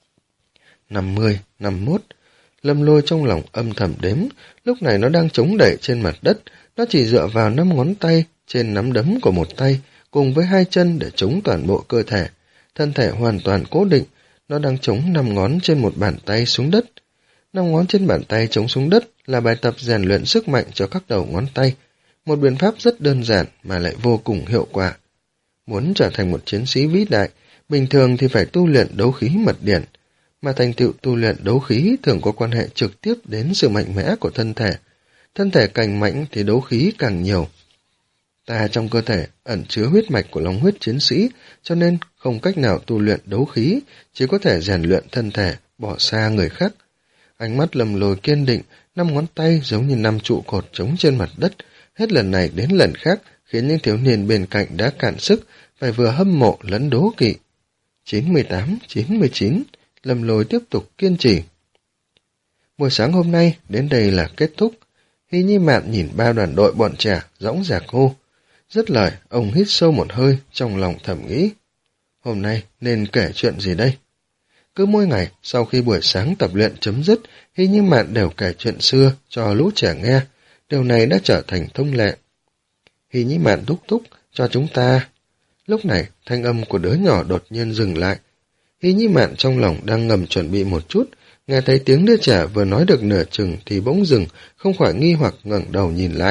năm mươi, năm mươi mốt, Lâm Lôi trong lòng âm thầm đếm, lúc này nó đang chống đẩy trên mặt đất, nó chỉ dựa vào năm ngón tay trên nắm đấm của một tay, cùng với hai chân để chống toàn bộ cơ thể. Thân thể hoàn toàn cố định, nó đang chống năm ngón trên một bàn tay xuống đất. Năm ngón trên bàn tay chống xuống đất là bài tập rèn luyện sức mạnh cho các đầu ngón tay, một biện pháp rất đơn giản mà lại vô cùng hiệu quả. Muốn trở thành một chiến sĩ vĩ đại, bình thường thì phải tu luyện đấu khí mật điển, mà thành tựu tu luyện đấu khí thường có quan hệ trực tiếp đến sự mạnh mẽ của thân thể. Thân thể càng mạnh thì đấu khí càng nhiều. Ta trong cơ thể ẩn chứa huyết mạch của long huyết chiến sĩ, cho nên không cách nào tu luyện đấu khí, chỉ có thể rèn luyện thân thể, bỏ xa người khác. Ánh mắt Lâm Lôi kiên định, năm ngón tay giống như năm trụ cột trống trên mặt đất, hết lần này đến lần khác khiến những thiếu niên bên cạnh đã cạn sức, phải vừa hâm mộ lẫn đố kỵ. chín mươi tám, chín mươi chín, Lâm Lôi tiếp tục kiên trì. Buổi sáng hôm nay đến đây là kết thúc. Hy Nhi Mạn nhìn ba đoàn đội bọn trẻ dõng dạc hô. Dứt lời, ông hít sâu một hơi, trong lòng thầm nghĩ. Hôm nay nên kể chuyện gì đây? Cứ mỗi ngày, sau khi buổi sáng tập luyện chấm dứt, Hy Nhi Mạn đều kể chuyện xưa cho lũ trẻ nghe. Điều này đã trở thành thông lệ. Hy Nhi Mạn thúc thúc cho chúng ta. Lúc này, thanh âm của đứa nhỏ đột nhiên dừng lại. Hy Nhi Mạn trong lòng đang ngầm chuẩn bị một chút, nghe thấy tiếng đứa trẻ vừa nói được nửa chừng thì bỗng dừng, không khỏi nghi hoặc ngẩng đầu nhìn lại.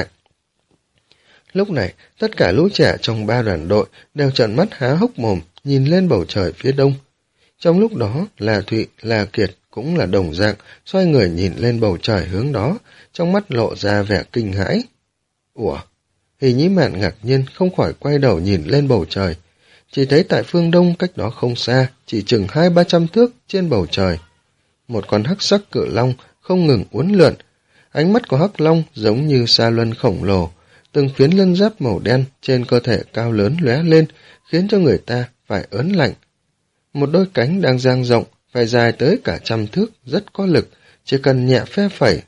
Lúc này, tất cả lũ trẻ trong ba đoàn đội đều trợn mắt há hốc mồm, nhìn lên bầu trời phía đông. Trong lúc đó, là Thụy, là Kiệt cũng là đồng dạng, xoay người nhìn lên bầu trời hướng đó, trong mắt lộ ra vẻ kinh hãi. Ủa? Hy Nhi Mạn ngạc nhiên không khỏi quay đầu nhìn lên bầu trời. Chỉ thấy tại phương đông cách đó không xa, chỉ chừng hai ba trăm thước trên bầu trời. Một con hắc sắc cự long không ngừng uốn lượn. Ánh mắt của hắc long giống như sa luân khổng lồ, từng phiến lân giáp màu đen trên cơ thể cao lớn lóe lên, khiến cho người ta phải ớn lạnh. Một đôi cánh đang dang rộng, phải dài tới cả trăm thước, rất có lực, chỉ cần nhẹ phe phẩy.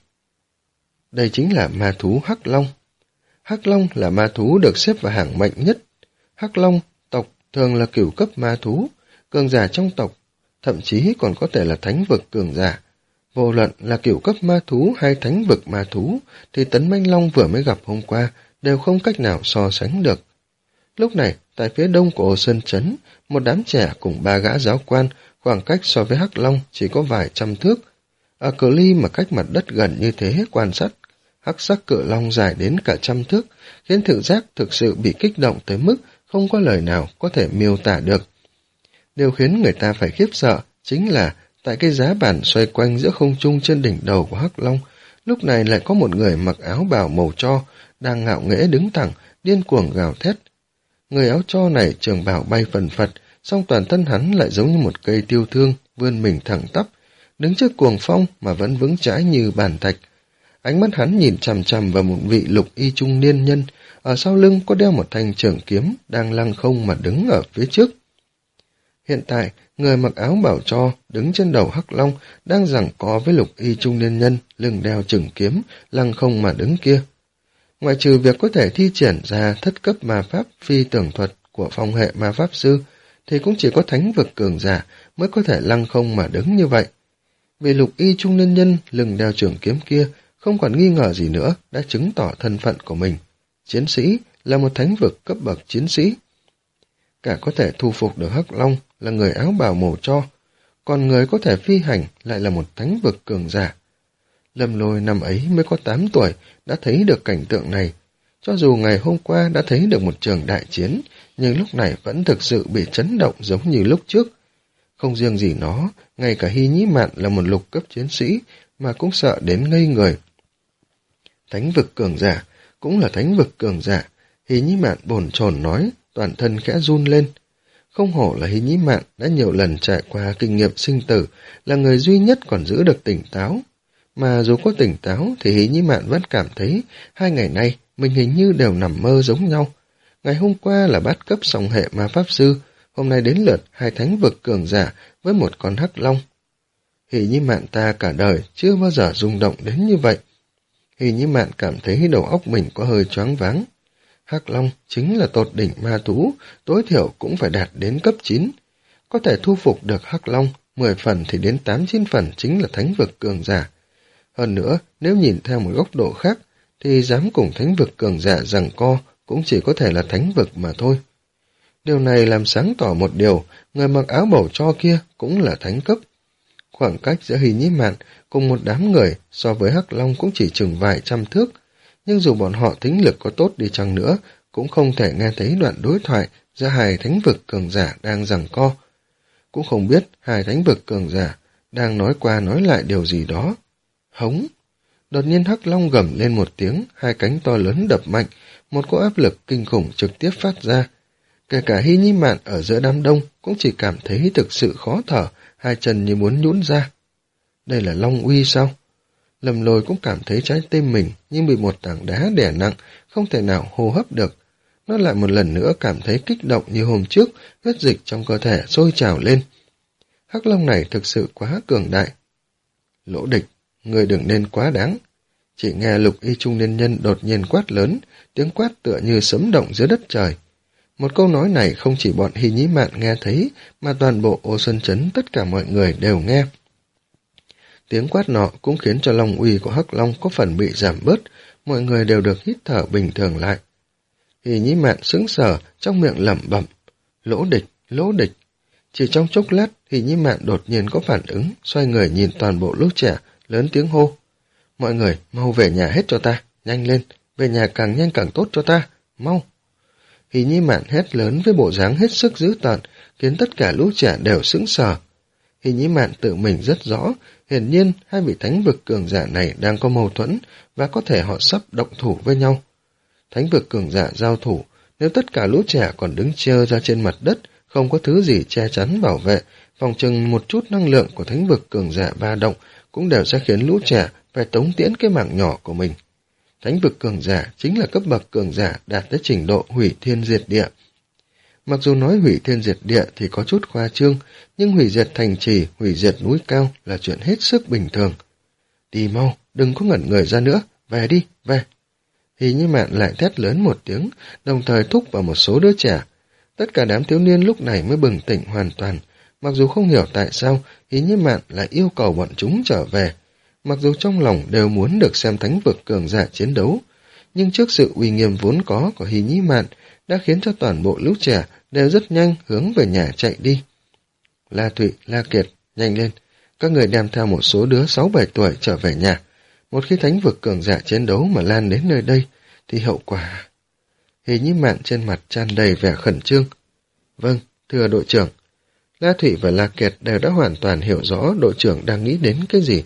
Đây chính là ma thú hắc long. Hắc long là ma thú được xếp vào hàng mạnh nhất. Hắc long tộc thường là cửu cấp ma thú, cường giả trong tộc, thậm chí còn có thể là thánh vực cường giả. Vô luận là cửu cấp ma thú hay thánh vực ma thú, thì Tấn Manh Long vừa mới gặp hôm qua đều không cách nào so sánh được. Lúc này, tại phía đông của Ô Sơn Trấn, một đám trẻ cùng ba gã giáo quan, khoảng cách so với Hắc Long chỉ có vài trăm thước. Ở cự ly mà cách mặt đất gần như thế quan sát, hắc sắc cự long dài đến cả trăm thước, khiến thự giác thực sự bị kích động tới mức không có lời nào có thể miêu tả được. Điều khiến người ta phải khiếp sợ chính là tại cái giá bàn xoay quanh giữa không trung trên đỉnh đầu của Hắc Long, lúc này lại có một người mặc áo bào màu tro, đang ngạo nghễ đứng thẳng, điên cuồng gào thét. Người áo tro này trường bào bay phần phật, song toàn thân hắn lại giống như một cây tiêu thương, vươn mình thẳng tắp, đứng trước cuồng phong mà vẫn vững chãi như bàn thạch. Ánh mắt hắn nhìn chằm chằm vào một vị lục y trung niên nhân, ở sau lưng có đeo một thanh trường kiếm, đang lăng không mà đứng ở phía trước. Hiện tại, người mặc áo bảo cho, đứng trên đầu Hắc Long, đang giằng co với lục y trung niên nhân, lưng đeo trường kiếm, lăng không mà đứng kia. Ngoại trừ việc có thể thi triển ra thất cấp ma pháp phi tưởng thuật của phong hệ ma pháp sư, thì cũng chỉ có thánh vực cường giả mới có thể lăng không mà đứng như vậy. Vì lục y trung niên nhân lưng đeo trường kiếm kia không còn nghi ngờ gì nữa, đã chứng tỏ thân phận của mình. Chiến sĩ là một thánh vực cấp bậc chiến sĩ. Cả có thể thu phục được Hắc Long là người áo bào màu tro, còn người có thể phi hành lại là một thánh vực cường giả. Lâm Lôi năm ấy mới có tám tuổi, đã thấy được cảnh tượng này. Cho dù ngày hôm qua đã thấy được một trường đại chiến, nhưng lúc này vẫn thực sự bị chấn động giống như lúc trước. Không riêng gì nó, ngay cả Hy Nhĩ Mạn là một lục cấp chiến sĩ mà cũng sợ đến ngây người. Thánh vực cường giả, cũng là thánh vực cường giả, Hy Nhĩ Mạn bồn chồn nói, toàn thân khẽ run lên. Không hổ là Hy Nhĩ Mạn đã nhiều lần trải qua kinh nghiệm sinh tử, là người duy nhất còn giữ được tỉnh táo. Mà dù có tỉnh táo thì Hy Nhĩ Mạn vẫn cảm thấy hai ngày nay mình hình như đều nằm mơ giống nhau. Ngày hôm qua là bát cấp song hệ ma pháp sư, hôm nay đến lượt hai thánh vực cường giả với một con Hắc Long. Hy Nhĩ Mạn ta cả đời chưa bao giờ rung động đến như vậy. Hy Nhĩ Mạn cảm thấy đầu óc mình có hơi choáng váng. Hắc Long chính là tột đỉnh ma thú, tối thiểu cũng phải đạt đến cấp chín. Có thể thu phục được Hắc Long, mười phần thì đến tám chín phần chính là thánh vực cường giả. Hơn nữa, nếu nhìn theo một góc độ khác, thì dám cùng thánh vực cường giả giằng co cũng chỉ có thể là thánh vực mà thôi. Điều này làm sáng tỏ một điều, người mặc áo bầu tro kia cũng là thánh cấp. Khoảng cách giữa Hỉ Nhĩ Mạn cùng một đám người so với Hắc Long cũng chỉ chừng vài trăm thước, nhưng dù bọn họ thính lực có tốt đi chăng nữa, cũng không thể nghe thấy đoạn đối thoại giữa hai thánh vực cường giả đang giằng co. Cũng không biết hai thánh vực cường giả đang nói qua nói lại điều gì đó. Hống! Đột nhiên Hắc Long gầm lên một tiếng, hai cánh to lớn đập mạnh, một cỗ áp lực kinh khủng trực tiếp phát ra. Kể cả Hỉ Nhĩ Mạn ở giữa đám đông cũng chỉ cảm thấy thực sự khó thở, hai chân như muốn nhũn ra. Đây là Long uy sao? Lâm Lôi cũng cảm thấy trái tim mình như bị một tảng đá đè nặng, không thể nào hô hấp được. Nó lại một lần nữa cảm thấy kích động như hôm trước, huyết dịch trong cơ thể sôi trào lên. Hắc Long này thực sự quá cường đại. Lỗ Địch, người đừng nên quá đáng. Chỉ nghe Lục Y trung niên nhân đột nhiên quát lớn, tiếng quát tựa như sấm động dưới đất trời. Một câu nói này không chỉ bọn Hỉ Nhĩ Mạn nghe thấy, mà toàn bộ Ô Sơn Trấn tất cả mọi người đều nghe. Tiếng quát nọ cũng khiến cho long uy của Hắc Long có phần bị giảm bớt, mọi người đều được hít thở bình thường lại. Hỉ Nhĩ Mạn sững sờ, trong miệng lẩm bẩm, Lỗ Địch, Lỗ Địch. Chỉ trong chốc lát, Hỉ Nhĩ Mạn đột nhiên có phản ứng, xoay người nhìn toàn bộ lũ trẻ, lớn tiếng hô. Mọi người, mau về nhà hết cho ta, nhanh lên, về nhà càng nhanh càng tốt cho ta, mau. Hỉ Nhĩ Mạn hét lớn với bộ dáng hết sức dữ tợn, khiến tất cả lũ trẻ đều sững sờ. Hỉ Nhĩ Mạn tự mình rất rõ, hiển nhiên hai vị thánh vực cường giả này đang có mâu thuẫn và có thể họ sắp động thủ với nhau. Thánh vực cường giả giao thủ, nếu tất cả lũ trẻ còn đứng trơ ra trên mặt đất, không có thứ gì che chắn bảo vệ, phòng chừng một chút năng lượng của thánh vực cường giả ba động cũng đều sẽ khiến lũ trẻ phải tống tiễn cái mạng nhỏ của mình. Thánh vực cường giả chính là cấp bậc cường giả đạt tới trình độ hủy thiên diệt địa. Mặc dù nói hủy thiên diệt địa thì có chút khoa trương, nhưng hủy diệt thành trì, hủy diệt núi cao là chuyện hết sức bình thường. Đi mau, đừng có ngẩn người ra nữa, về đi, về. Hỉ Nhĩ Mạn lại thét lớn một tiếng, đồng thời thúc vào một số đứa trẻ. Tất cả đám thiếu niên lúc này mới bừng tỉnh hoàn toàn, mặc dù không hiểu tại sao Hỉ Nhĩ Mạn lại yêu cầu bọn chúng trở về. Mặc dù trong lòng đều muốn được xem thánh vực cường giả chiến đấu, nhưng trước sự uy nghiêm vốn có của Hỉ Nhĩ Mạn đã khiến cho toàn bộ lũ trẻ đều rất nhanh hướng về nhà chạy đi. La Thụy, La Kiệt, nhanh lên, các người đem theo một số đứa sáu bảy tuổi trở về nhà. Một khi thánh vực cường giả chiến đấu mà lan đến nơi đây, thì hậu quả... Hỉ Nhĩ Mạn trên mặt tràn đầy vẻ khẩn trương. Vâng, thưa đội trưởng. La Thụy và La Kiệt đều đã hoàn toàn hiểu rõ đội trưởng đang nghĩ đến cái gì.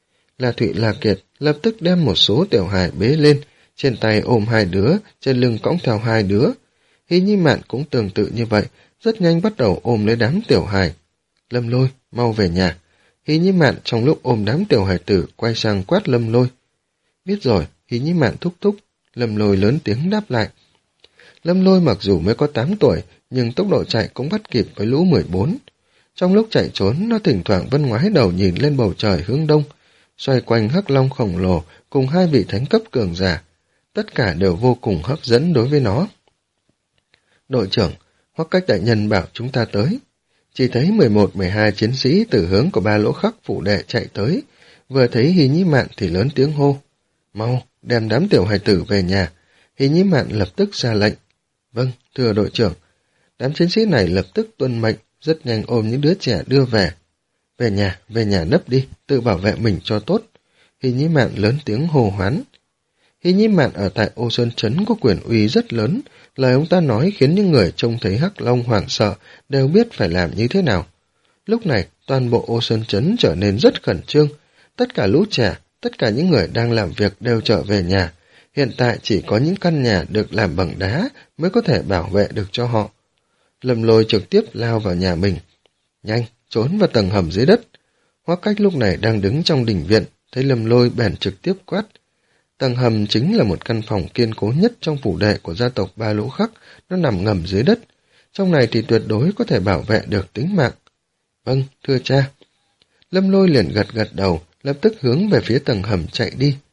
La Thụy, La Kiệt lập tức đem một số tiểu hài bế lên, trên tay ôm hai đứa, trên lưng cõng theo hai đứa. Hỉ Nhĩ Mạn cũng tương tự như vậy, rất nhanh bắt đầu ôm lấy đám tiểu hài. Lâm Lôi, mau về nhà. Hỉ Nhĩ Mạn trong lúc ôm đám tiểu hài tử quay sang quát Lâm Lôi. Biết rồi, Hỉ Nhĩ Mạn thúc thúc. Lâm Lôi lớn tiếng đáp lại. Lâm Lôi mặc dù mới có tám tuổi, nhưng tốc độ chạy cũng bắt kịp với lũ mười bốn. Trong lúc chạy trốn, nó thỉnh thoảng vân ngoái đầu nhìn lên bầu trời hướng đông, xoay quanh Hắc Long khổng lồ cùng hai vị thánh cấp cường giả. Tất cả đều vô cùng hấp dẫn đối với nó. Đội trưởng, Hoắc Cách đại nhân bảo chúng ta tới. Chỉ thấy mười một mười hai chiến sĩ từ hướng của ba lỗ khắc phủ đệ chạy tới, vừa thấy Hỉ Nhĩ Mạn thì lớn tiếng hô. Mau, đem đám tiểu hài tử về nhà. Hỉ Nhĩ Mạn lập tức ra lệnh. Vâng, thưa đội trưởng. Đám chiến sĩ này lập tức tuân mệnh, rất nhanh ôm những đứa trẻ đưa về. Về nhà, về nhà nấp đi, tự bảo vệ mình cho tốt. Hỉ Nhĩ Mạn lớn tiếng hô hoán. Hỉ Nhĩ Mạn ở tại Ô Sơn Trấn có quyền uy rất lớn, lời ông ta nói khiến những người trông thấy Hắc Long hoảng sợ đều biết phải làm như thế nào. Lúc này, toàn bộ Ô Sơn Trấn trở nên rất khẩn trương. Tất cả lũ trẻ, tất cả những người đang làm việc đều trở về nhà. Hiện tại chỉ có những căn nhà được làm bằng đá mới có thể bảo vệ được cho họ. Lâm Lôi trực tiếp lao vào nhà mình. Nhanh, trốn vào tầng hầm dưới đất. Hoắc Cách lúc này đang đứng trong đình viện, thấy Lâm Lôi bèn trực tiếp quát. Tầng hầm chính là một căn phòng kiên cố nhất trong phủ đệ của gia tộc Ba Lỗ Khắc, nó nằm ngầm dưới đất. Trong này thì tuyệt đối có thể bảo vệ được tính mạng. Vâng, thưa cha. Lâm Lôi liền gật gật đầu, lập tức hướng về phía tầng hầm chạy đi.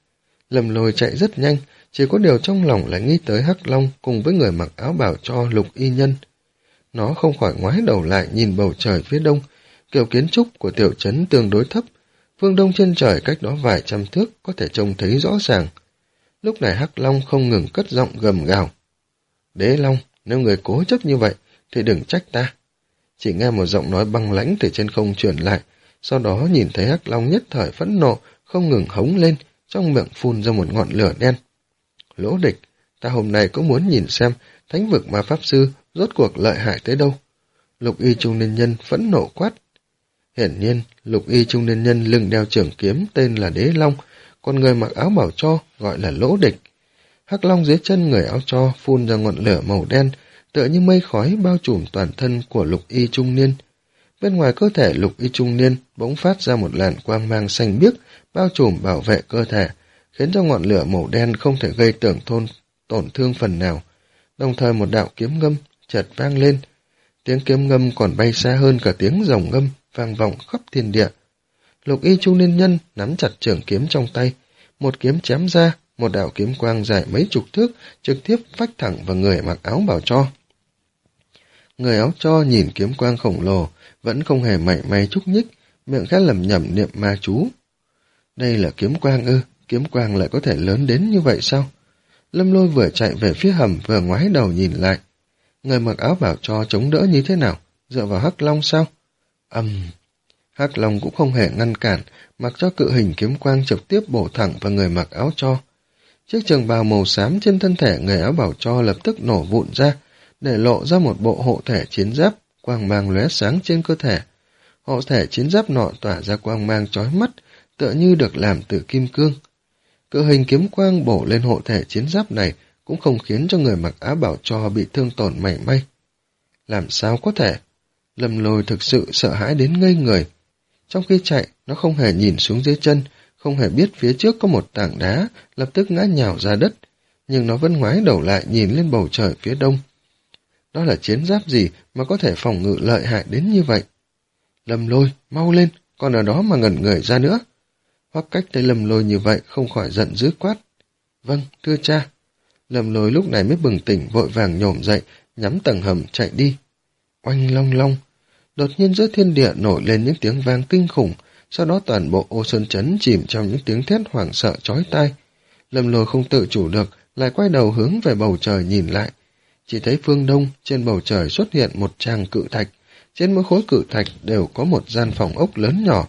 Lâm Lôi chạy rất nhanh, chỉ có điều trong lòng lại nghĩ tới Hắc Long cùng với người mặc áo bảo cho Lục Y Nhân. Nó không khỏi ngoái đầu lại nhìn bầu trời phía đông, kiểu kiến trúc của tiểu trấn tương đối thấp, phương đông trên trời cách đó vài trăm thước có thể trông thấy rõ ràng. Lúc này Hắc Long không ngừng cất giọng gầm gào. Đế Long, nếu người cố chấp như vậy, thì đừng trách ta. Chỉ nghe một giọng nói băng lãnh từ trên không truyền lại, sau đó nhìn thấy Hắc Long nhất thời phẫn nộ, không ngừng hống lên, trong miệng phun ra một ngọn lửa đen. Lỗ địch, ta hôm nay cũng muốn nhìn xem thánh vực ma pháp sư rốt cuộc lợi hại tới đâu. Lục y trung niên nhân phẫn nộ quát. Hiển nhiên, lục y trung niên nhân lưng đeo trường kiếm tên là Đế Long, còn người mặc áo bảo cho gọi là Lỗ địch. Hắc Long dưới chân người áo cho phun ra ngọn lửa màu đen, tựa như mây khói bao trùm toàn thân của lục y trung niên. Bên ngoài cơ thể lục y trung niên bỗng phát ra một làn quang mang xanh biếc, bao trùm bảo vệ cơ thể, khiến cho ngọn lửa màu đen không thể gây tổn thôn tổn thương phần nào. Đồng thời một đạo kiếm ngâm chợt vang lên, tiếng kiếm ngâm còn bay xa hơn cả tiếng rồng ngâm, vang vọng khắp thiên địa. Lục y trung niên nhân nắm chặt trường kiếm trong tay, một kiếm chém ra, một đạo kiếm quang dài mấy chục thước trực tiếp vách thẳng vào người mặc áo bảo cho. Người áo cho nhìn kiếm quang khổng lồ, vẫn không hề mảy may nhúc nhích, miệng khẽ lẩm nhẩm niệm ma chú. Đây là kiếm quang ư, kiếm quang lại có thể lớn đến như vậy sao? Lâm Lôi vừa chạy về phía hầm vừa ngoái đầu nhìn lại. Người mặc áo bảo cho chống đỡ như thế nào? Dựa vào Hắc Long sao? Ầm! Um, Hắc Long cũng không hề ngăn cản, mặc cho cự hình kiếm quang trực tiếp bổ thẳng vào người mặc áo cho. Chiếc trường bào màu xám trên thân thể người áo bảo cho lập tức nổ vụn ra, để lộ ra một bộ hộ thể chiến giáp, quang mang lóe sáng trên cơ thể. Hộ thể chiến giáp nọ tỏa ra quang mang chói mắt, tựa như được làm từ kim cương. Cự hình kiếm quang bổ lên hộ thể chiến giáp này cũng không khiến cho người mặc áo bảo cho bị thương tổn mảy may. Làm sao có thể? Lâm Lôi thực sự sợ hãi đến ngây người. Trong khi chạy, nó không hề nhìn xuống dưới chân, không hề biết phía trước có một tảng đá, lập tức ngã nhào ra đất, nhưng nó vẫn ngoái đầu lại nhìn lên bầu trời phía đông. Đó là chiến giáp gì mà có thể phòng ngự lợi hại đến như vậy? Lâm Lôi, mau lên, còn ở đó mà ngẩn người ra nữa. Hoắc Cách thấy Lâm Lôi như vậy không khỏi giận dữ quát. Vâng, thưa cha. Lâm Lôi lúc này mới bừng tỉnh, vội vàng nhổm dậy, nhắm tầng hầm chạy đi. Oanh long long, đột nhiên giữa thiên địa nổi lên những tiếng vang kinh khủng, sau đó toàn bộ Ô Sơn Trấn chìm trong những tiếng thét hoảng sợ chói tai. Lâm Lôi không tự chủ được, lại quay đầu hướng về bầu trời nhìn lại. Chỉ thấy phương đông, trên bầu trời xuất hiện một tràng cự thạch, trên mỗi khối cự thạch đều có một gian phòng ốc lớn nhỏ.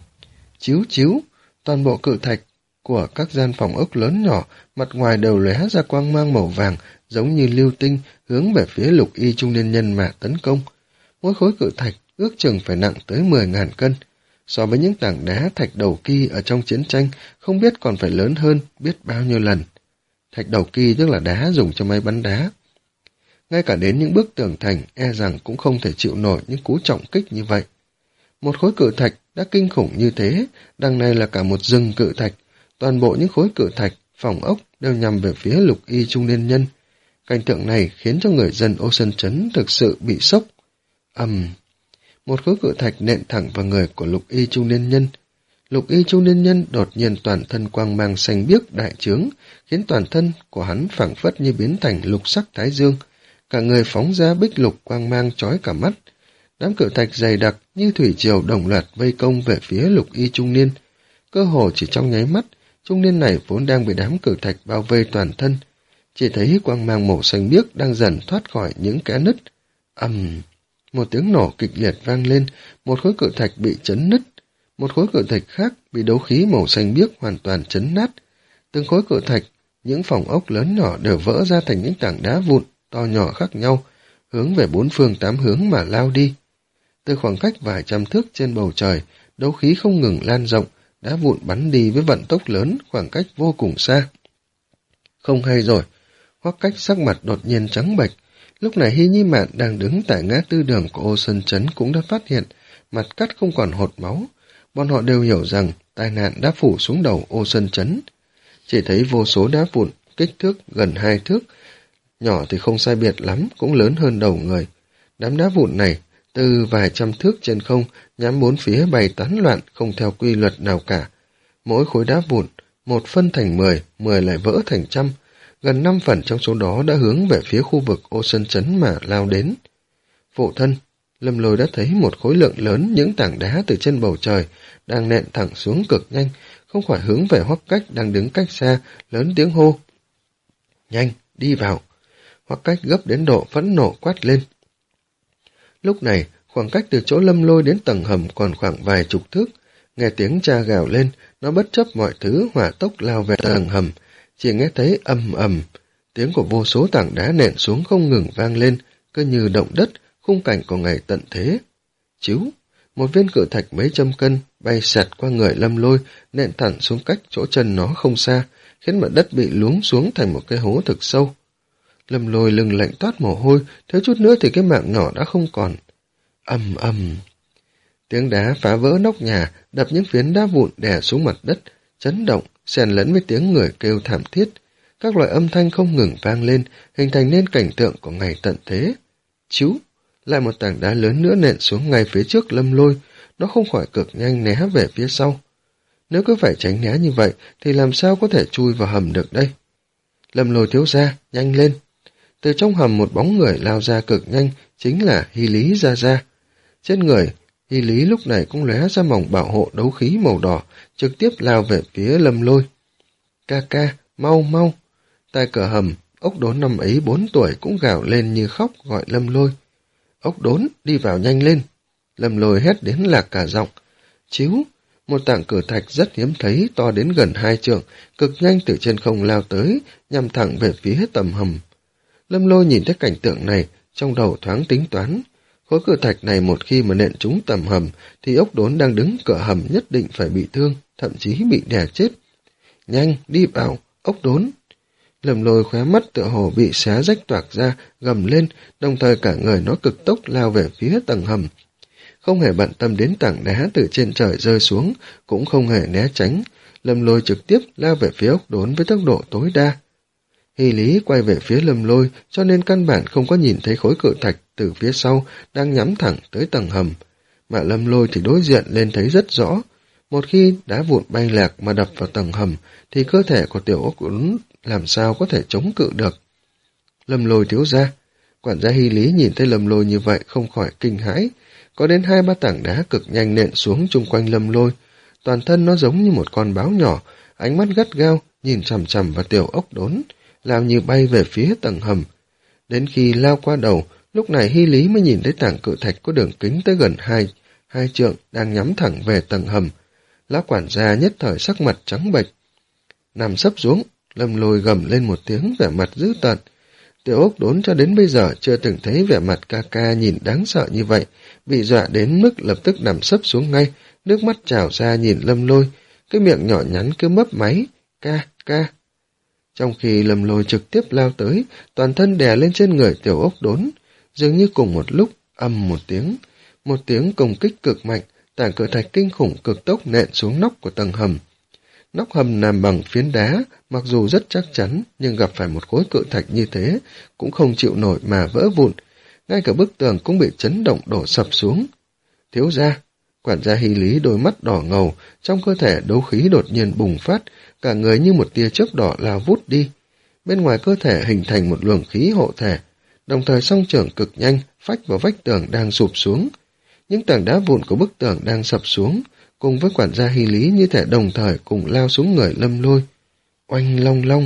Chíu chíu, toàn bộ cự thạch của các gian phòng ốc lớn nhỏ, mặt ngoài đều lóe ra quang mang màu vàng, giống như lưu tinh, hướng về phía lục y trung niên nhân mà tấn công. Mỗi khối cự thạch ước chừng phải nặng tới mười ngàn cân. So với những tảng đá thạch đầu kỳ ở trong chiến tranh, không biết còn phải lớn hơn biết bao nhiêu lần. Thạch đầu kỳ tức là đá dùng cho máy bắn đá. Ngay cả đến những bức tường thành e rằng cũng không thể chịu nổi những cú trọng kích như vậy. Một khối cự thạch đã kinh khủng như thế, đằng này là cả một rừng cự thạch. Toàn bộ những khối cự thạch, phòng ốc đều nhằm về phía lục y trung niên nhân. Cảnh tượng này khiến cho người dân Ô Sơn Trấn thực sự bị sốc. Ầm! Um, một khối cự thạch nện thẳng vào người của lục y trung niên nhân. Lục y trung niên nhân đột nhiên toàn thân quang mang xanh biếc đại trướng, khiến toàn thân của hắn phảng phất như biến thành lục sắc thái dương. Cả người phóng ra bích lục quang mang chói cả mắt. Đám cự thạch dày đặc như thủy triều đồng loạt vây công về phía lục y trung niên. Cơ hồ chỉ trong nháy mắt, trung niên này vốn đang bị đám cự thạch bao vây toàn thân. Chỉ thấy quang mang màu xanh biếc đang dần thoát khỏi những kẽ nứt. Ầm! Um, một tiếng nổ kịch liệt vang lên, một khối cự thạch bị chấn nứt. Một khối cự thạch khác bị đấu khí màu xanh biếc hoàn toàn chấn nát. Từng khối cự thạch, những phòng ốc lớn nhỏ đều vỡ ra thành những tảng đá vụn, to nhỏ khác nhau, hướng về bốn phương tám hướng mà lao đi. Từ khoảng cách vài trăm thước trên bầu trời, đấu khí không ngừng lan rộng, đá vụn bắn đi với vận tốc lớn, khoảng cách vô cùng xa. Không hay rồi, Hoắc Cách sắc mặt đột nhiên trắng bệch. Lúc này Hy Nhi Mạn đang đứng tại ngã tư đường của Ô Sơn Trấn cũng đã phát hiện, mặt cắt không còn hột máu. Bọn họ đều hiểu rằng tai nạn đã phủ xuống đầu Ô Sơn Trấn. Chỉ thấy vô số đá vụn, kích thước gần hai thước, nhỏ thì không sai biệt lắm, cũng lớn hơn đầu người. Đám đá vụn này, từ vài trăm thước trên không, nhắm bốn phía bay tán loạn, không theo quy luật nào cả. Mỗi khối đá vụn, một phân thành mười, mười lại vỡ thành trăm. Gần năm phần trong số đó đã hướng về phía khu vực Ô Sơn Trấn mà lao đến. Phụ thân, Lâm Lôi đã thấy một khối lượng lớn những tảng đá từ trên bầu trời đang nện thẳng xuống cực nhanh, không khỏi hướng về Hoắc Cách đang đứng cách xa, lớn tiếng hô. Nhanh, đi vào. Hoắc Cách gấp đến độ phẫn nộ quát lên. Lúc này, khoảng cách từ chỗ Lâm Lôi đến tầng hầm còn khoảng vài chục thước. Nghe tiếng cha gào lên, nó bất chấp mọi thứ hỏa tốc lao về tầng hầm. Chỉ nghe thấy ầm ầm, tiếng của vô số tảng đá nện xuống không ngừng vang lên, cứ như động đất, khung cảnh của ngày tận thế. Chíu, một viên cự thạch mấy trăm cân bay sạt qua người Lâm Lôi, nện thẳng xuống cách chỗ chân nó không xa, khiến mặt đất bị luống xuống thành một cái hố thực sâu. Lâm Lôi lưng lạnh toát mồ hôi, thiếu chút nữa thì cái mạng nhỏ đã không còn. Ầm ầm, tiếng đá phá vỡ nóc nhà, đập những phiến đá vụn đè xuống mặt đất, chấn động, xen lẫn với tiếng người kêu thảm thiết. Các loại âm thanh không ngừng vang lên, hình thành nên cảnh tượng của ngày tận thế. Chíu, lại một tảng đá lớn nữa nện xuống ngay phía trước Lâm Lôi, nó không khỏi cực nhanh né về phía sau. Nếu cứ phải tránh né như vậy, thì làm sao có thể chui vào hầm được đây? Lâm Lôi thiếu gia, nhanh lên! Từ trong hầm một bóng người lao ra cực nhanh, chính là Hy Lý Gia Gia. Trên người, Hy Lý lúc này cũng lóe ra mỏng bảo hộ đấu khí màu đỏ, trực tiếp lao về phía Lâm Lôi. Ca ca, mau mau! Tại cửa hầm, ốc đốn năm ấy bốn tuổi cũng gào lên như khóc gọi Lâm Lôi. Ốc đốn, đi vào nhanh lên! Lâm Lôi hét đến lạc cả giọng. Chíu! Một tảng cử thạch rất hiếm thấy, to đến gần hai trượng, cực nhanh từ trên không lao tới, nhằm thẳng về phía tầm hầm. Lâm Lôi nhìn thấy cảnh tượng này, trong đầu thoáng tính toán. Khối cự thạch này một khi mà nện trúng tầm hầm, thì ốc đốn đang đứng cửa hầm nhất định phải bị thương, thậm chí bị đè chết. Nhanh, đi vào, ốc đốn! Lâm Lôi khóe mắt tựa hồ bị xé rách toạc ra, gầm lên, đồng thời cả người nó cực tốc lao về phía tầng hầm. Không hề bận tâm đến tảng đá từ trên trời rơi xuống, cũng không hề né tránh. Lâm Lôi trực tiếp lao về phía ốc đốn với tốc độ tối đa. Hy Lý quay về phía Lâm Lôi, cho nên căn bản không có nhìn thấy khối cự thạch từ phía sau đang nhắm thẳng tới tầng hầm. Mà Lâm Lôi thì đối diện lên thấy rất rõ. Một khi đá vụn bay lạc mà đập vào tầng hầm, thì cơ thể của tiểu ốc đốn làm sao có thể chống cự được. Lâm Lôi thiếu gia. Quản gia Hy Lý nhìn thấy Lâm Lôi như vậy không khỏi kinh hãi. Có đến hai ba tảng đá cực nhanh nện xuống chung quanh Lâm Lôi. Toàn thân nó giống như một con báo nhỏ, ánh mắt gắt gao, nhìn chằm chằm vào tiểu ốc đốn, lao như bay về phía tầng hầm. Đến khi lao qua đầu, lúc này Hy Lý mới nhìn thấy tảng cự thạch có đường kính tới gần hai, hai trượng đang nhắm thẳng về tầng hầm. Lão quản gia nhất thời sắc mặt trắng bệch. Nằm sấp xuống, Lâm Lôi gầm lên một tiếng vẻ mặt dữ tợn. Tiểu ốc đốn cho đến bây giờ chưa từng thấy vẻ mặt ca ca nhìn đáng sợ như vậy, bị dọa đến mức lập tức nằm sấp xuống ngay, nước mắt trào ra nhìn Lâm Lôi, cái miệng nhỏ nhắn cứ mấp máy, ca, ca. Trong khi Lâm Lôi trực tiếp lao tới, toàn thân đè lên trên người tiểu ốc đốn, dường như cùng một lúc, ầm một tiếng, một tiếng công kích cực mạnh, tảng cự thạch kinh khủng cực tốc nện xuống nóc của tầng hầm. Nóc hầm nằm bằng phiến đá, mặc dù rất chắc chắn, nhưng gặp phải một khối cự thạch như thế, cũng không chịu nổi mà vỡ vụn, ngay cả bức tường cũng bị chấn động đổ sập xuống. Thiếu gia, quản gia Hy Lý đôi mắt đỏ ngầu, trong cơ thể đấu khí đột nhiên bùng phát, cả người như một tia chớp đỏ lao vút đi. Bên ngoài cơ thể hình thành một luồng khí hộ thể, đồng thời song trưởng cực nhanh, phách vào vách tường đang sụp xuống. Những tảng đá vụn của bức tường đang sập xuống, cùng với quản gia Hy Lý như thể đồng thời cùng lao xuống người Lâm Lôi. Oanh long long.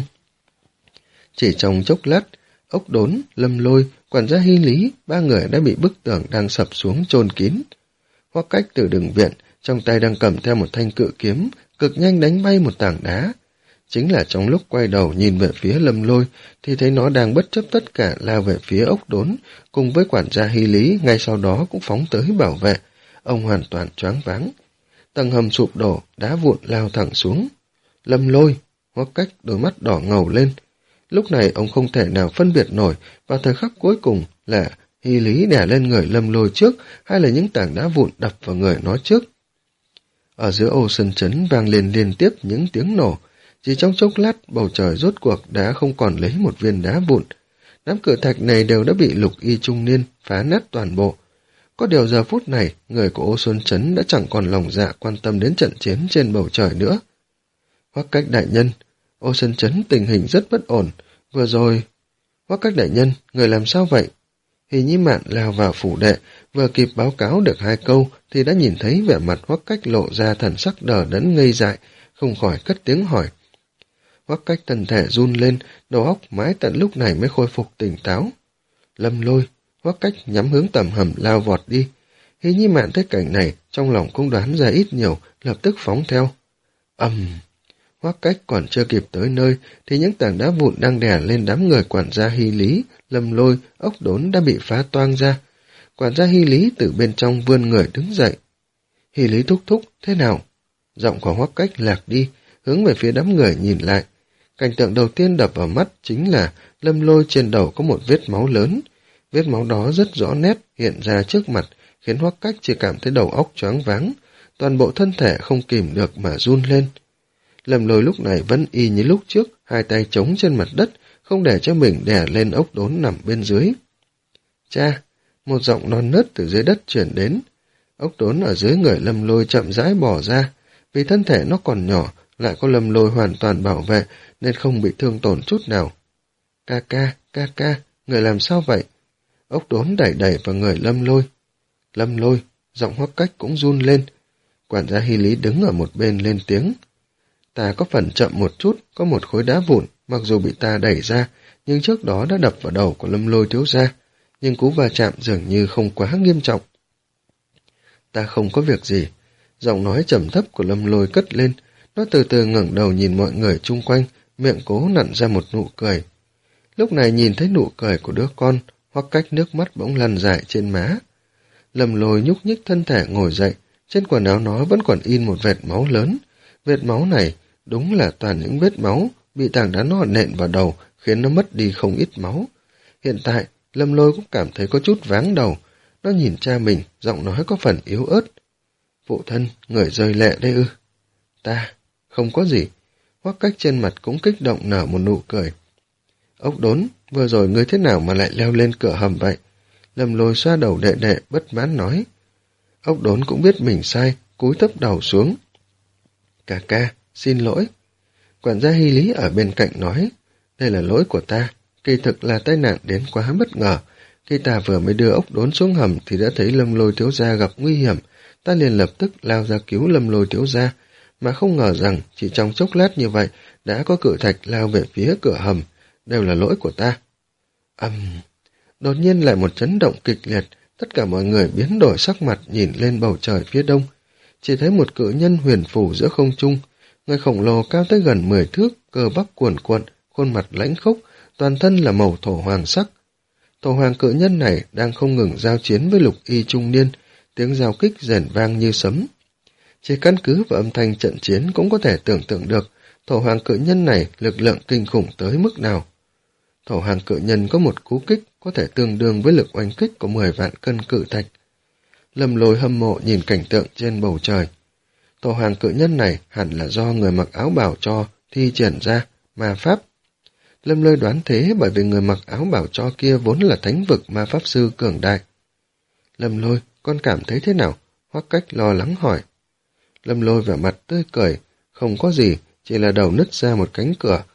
Chỉ trong chốc lát, ốc đốn, Lâm Lôi, quản gia Hy Lý, ba người đã bị bức tường đang sập xuống chôn kín. Hoắc Cách từ đường viện, trong tay đang cầm theo một thanh cự kiếm, cực nhanh đánh bay một tảng đá. Chính là trong lúc quay đầu nhìn về phía Lâm Lôi, thì thấy nó đang bất chấp tất cả lao về phía ốc đốn, cùng với quản gia Hy Lý ngay sau đó cũng phóng tới bảo vệ. Ông hoàn toàn choáng váng. Tầng hầm sụp đổ, đá vụn lao thẳng xuống. Lâm Lôi, Hoắc Cách đôi mắt đỏ ngầu lên. Lúc này ông không thể nào phân biệt nổi vào thời khắc cuối cùng là Hy Lý đè lên người Lâm Lôi trước hay là những tảng đá vụn đập vào người nó trước. Ở giữa Ô Sơn Trấn vang lên liên tiếp những tiếng nổ. Chỉ trong chốc lát bầu trời rốt cuộc đã không còn lấy một viên đá vụn. Đám cự thạch này đều đã bị Lục Y trung niên phá nát toàn bộ. Có điều giờ phút này, người của Ô Sơn Trấn đã chẳng còn lòng dạ quan tâm đến trận chiến trên bầu trời nữa. Hoắc Cách đại nhân, Ô Sơn Trấn tình hình rất bất ổn, vừa rồi... Hoắc Cách đại nhân, người làm sao vậy? Hỷ Nhĩ Mạn lao vào phủ đệ, vừa kịp báo cáo được hai câu thì đã nhìn thấy vẻ mặt Hoắc Cách lộ ra thần sắc đờ đẫn ngây dại, không khỏi cất tiếng hỏi. Hoắc Cách thân thể run lên, đầu óc mãi tận lúc này mới khôi phục tỉnh táo. Lâm Lôi, Hoắc Cách nhắm hướng tầm hầm lao vọt đi. Hỷ Nhĩ Mạn thấy cảnh này, trong lòng cũng đoán ra ít nhiều, lập tức phóng theo. Ầm! Um, Hoắc Cách còn chưa kịp tới nơi, thì những tảng đá vụn đang đè lên đám người quản gia Hy Lý, Lâm Lôi, Ốc Đốn đã bị phá toang ra. Quản gia Hy Lý từ bên trong vươn người đứng dậy. Hy Lý thúc thúc, thế nào? Giọng của Hoắc Cách lạc đi, hướng về phía đám người nhìn lại. Cảnh tượng đầu tiên đập vào mắt chính là Lâm Lôi trên đầu có một vết máu lớn. Vết máu đó rất rõ nét hiện ra trước mặt, khiến Hoắc Cách chỉ cảm thấy đầu óc choáng váng, toàn bộ thân thể không kìm được mà run lên. Lâm Lôi lúc này vẫn y như lúc trước, hai tay chống trên mặt đất, không để cho mình đè lên Ốc Đốn nằm bên dưới. Cha! Một giọng non nớt từ dưới đất chuyển đến. Ốc Đốn ở dưới người Lâm Lôi chậm rãi bỏ ra, vì thân thể nó còn nhỏ, lại có Lâm Lôi hoàn toàn bảo vệ nên không bị thương tổn chút nào. Ca ca, ca ca, người làm sao vậy? Ốc Đốn đẩy đẩy vào người Lâm Lôi. Lâm Lôi, giọng Hoắc Cách cũng run lên. Quản gia Hy Lý đứng ở một bên lên tiếng. Ta có phần chậm một chút, có một khối đá vụn, mặc dù bị ta đẩy ra, nhưng trước đó đã đập vào đầu của Lâm Lôi thiếu gia, nhưng cú va chạm dường như không quá nghiêm trọng. Ta không có việc gì. Giọng nói trầm thấp của Lâm Lôi cất lên, nó từ từ ngẩng đầu nhìn mọi người chung quanh, miệng cố nặn ra một nụ cười. Lúc này nhìn thấy nụ cười của đứa con, Hoắc Cách nước mắt bỗng lăn dài trên má. Lâm Lôi nhúc nhích thân thể ngồi dậy, trên quần áo nó vẫn còn in một vệt máu lớn. Vệt máu này đúng là toàn những vết máu bị tảng đá nọ nện vào đầu, khiến nó mất đi không ít máu. Hiện tại, Lâm Lôi cũng cảm thấy có chút váng đầu. Nó nhìn cha mình, giọng nói có phần yếu ớt. Phụ thân, người rơi lệ đây ư? Ta, không có gì. Hoắc Cách trên mặt cũng kích động nở một nụ cười. Ốc Đốn, vừa rồi ngươi thế nào mà lại leo lên cửa hầm vậy? Lâm Lôi xoa đầu đệ đệ, bất mãn nói. Ốc Đốn cũng biết mình sai, cúi thấp đầu xuống. Ca ca, xin lỗi. Quản gia Hy Lý ở bên cạnh nói. Đây là lỗi của ta, kỳ thực là tai nạn đến quá bất ngờ. Khi ta vừa mới đưa Ốc Đốn xuống hầm thì đã thấy Lâm Lôi thiếu gia gặp nguy hiểm. Ta liền lập tức lao ra cứu Lâm Lôi thiếu gia, mà không ngờ rằng chỉ trong chốc lát như vậy đã có cự thạch lao về phía cửa hầm. Đều là lỗi của ta. Ầm! Um, đột nhiên lại một chấn động kịch liệt, tất cả mọi người biến đổi sắc mặt nhìn lên bầu trời phía đông. Chỉ thấy một cự nhân huyền phù giữa không trung, người khổng lồ cao tới gần mười thước, cơ bắp cuồn cuộn, khuôn mặt lãnh khốc, toàn thân là màu thổ hoàng sắc. Thổ hoàng cự nhân này đang không ngừng giao chiến với lục y trung niên, tiếng giao kích rền vang như sấm. Chỉ căn cứ vào âm thanh trận chiến cũng có thể tưởng tượng được thổ hoàng cự nhân này lực lượng kinh khủng tới mức nào. Thổ hoàng cự nhân có một cú kích có thể tương đương với lực oanh kích của mười vạn cân cự thạch. Lâm Lôi hâm mộ nhìn cảnh tượng trên bầu trời. Thổ hoàng cự nhân này hẳn là do người mặc áo bảo cho thi triển ra ma pháp. Lâm Lôi đoán thế bởi vì người mặc áo bảo cho kia vốn là thánh vực ma pháp sư cường đại. Lâm Lôi, con cảm thấy thế nào? Hoắc Cách lo lắng hỏi. Lâm Lôi vẻ mặt tươi cười, không có gì, chỉ là đầu nứt ra một cánh cửa.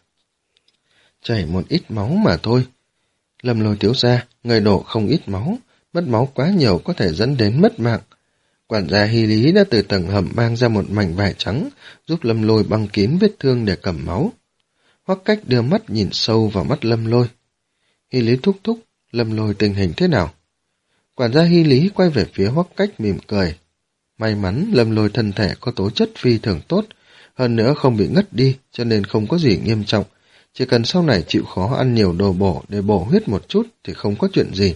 Chảy một ít máu mà thôi. Lâm Lôi thiếu gia, người đổ không ít máu, mất máu quá nhiều có thể dẫn đến mất mạng. Quản gia Hy Lý đã từ tầng hầm mang ra một mảnh vải trắng, giúp Lâm Lôi băng kín vết thương để cầm máu. Hoắc Cách đưa mắt nhìn sâu vào mắt Lâm Lôi. Hy Lý thúc thúc, Lâm Lôi tình hình thế nào? Quản gia Hy Lý quay về phía Hoắc Cách mỉm cười. May mắn Lâm Lôi thân thể có tố chất phi thường tốt, hơn nữa không bị ngất đi cho nên không có gì nghiêm trọng. Chỉ cần sau này chịu khó ăn nhiều đồ bổ để bổ huyết một chút thì không có chuyện gì.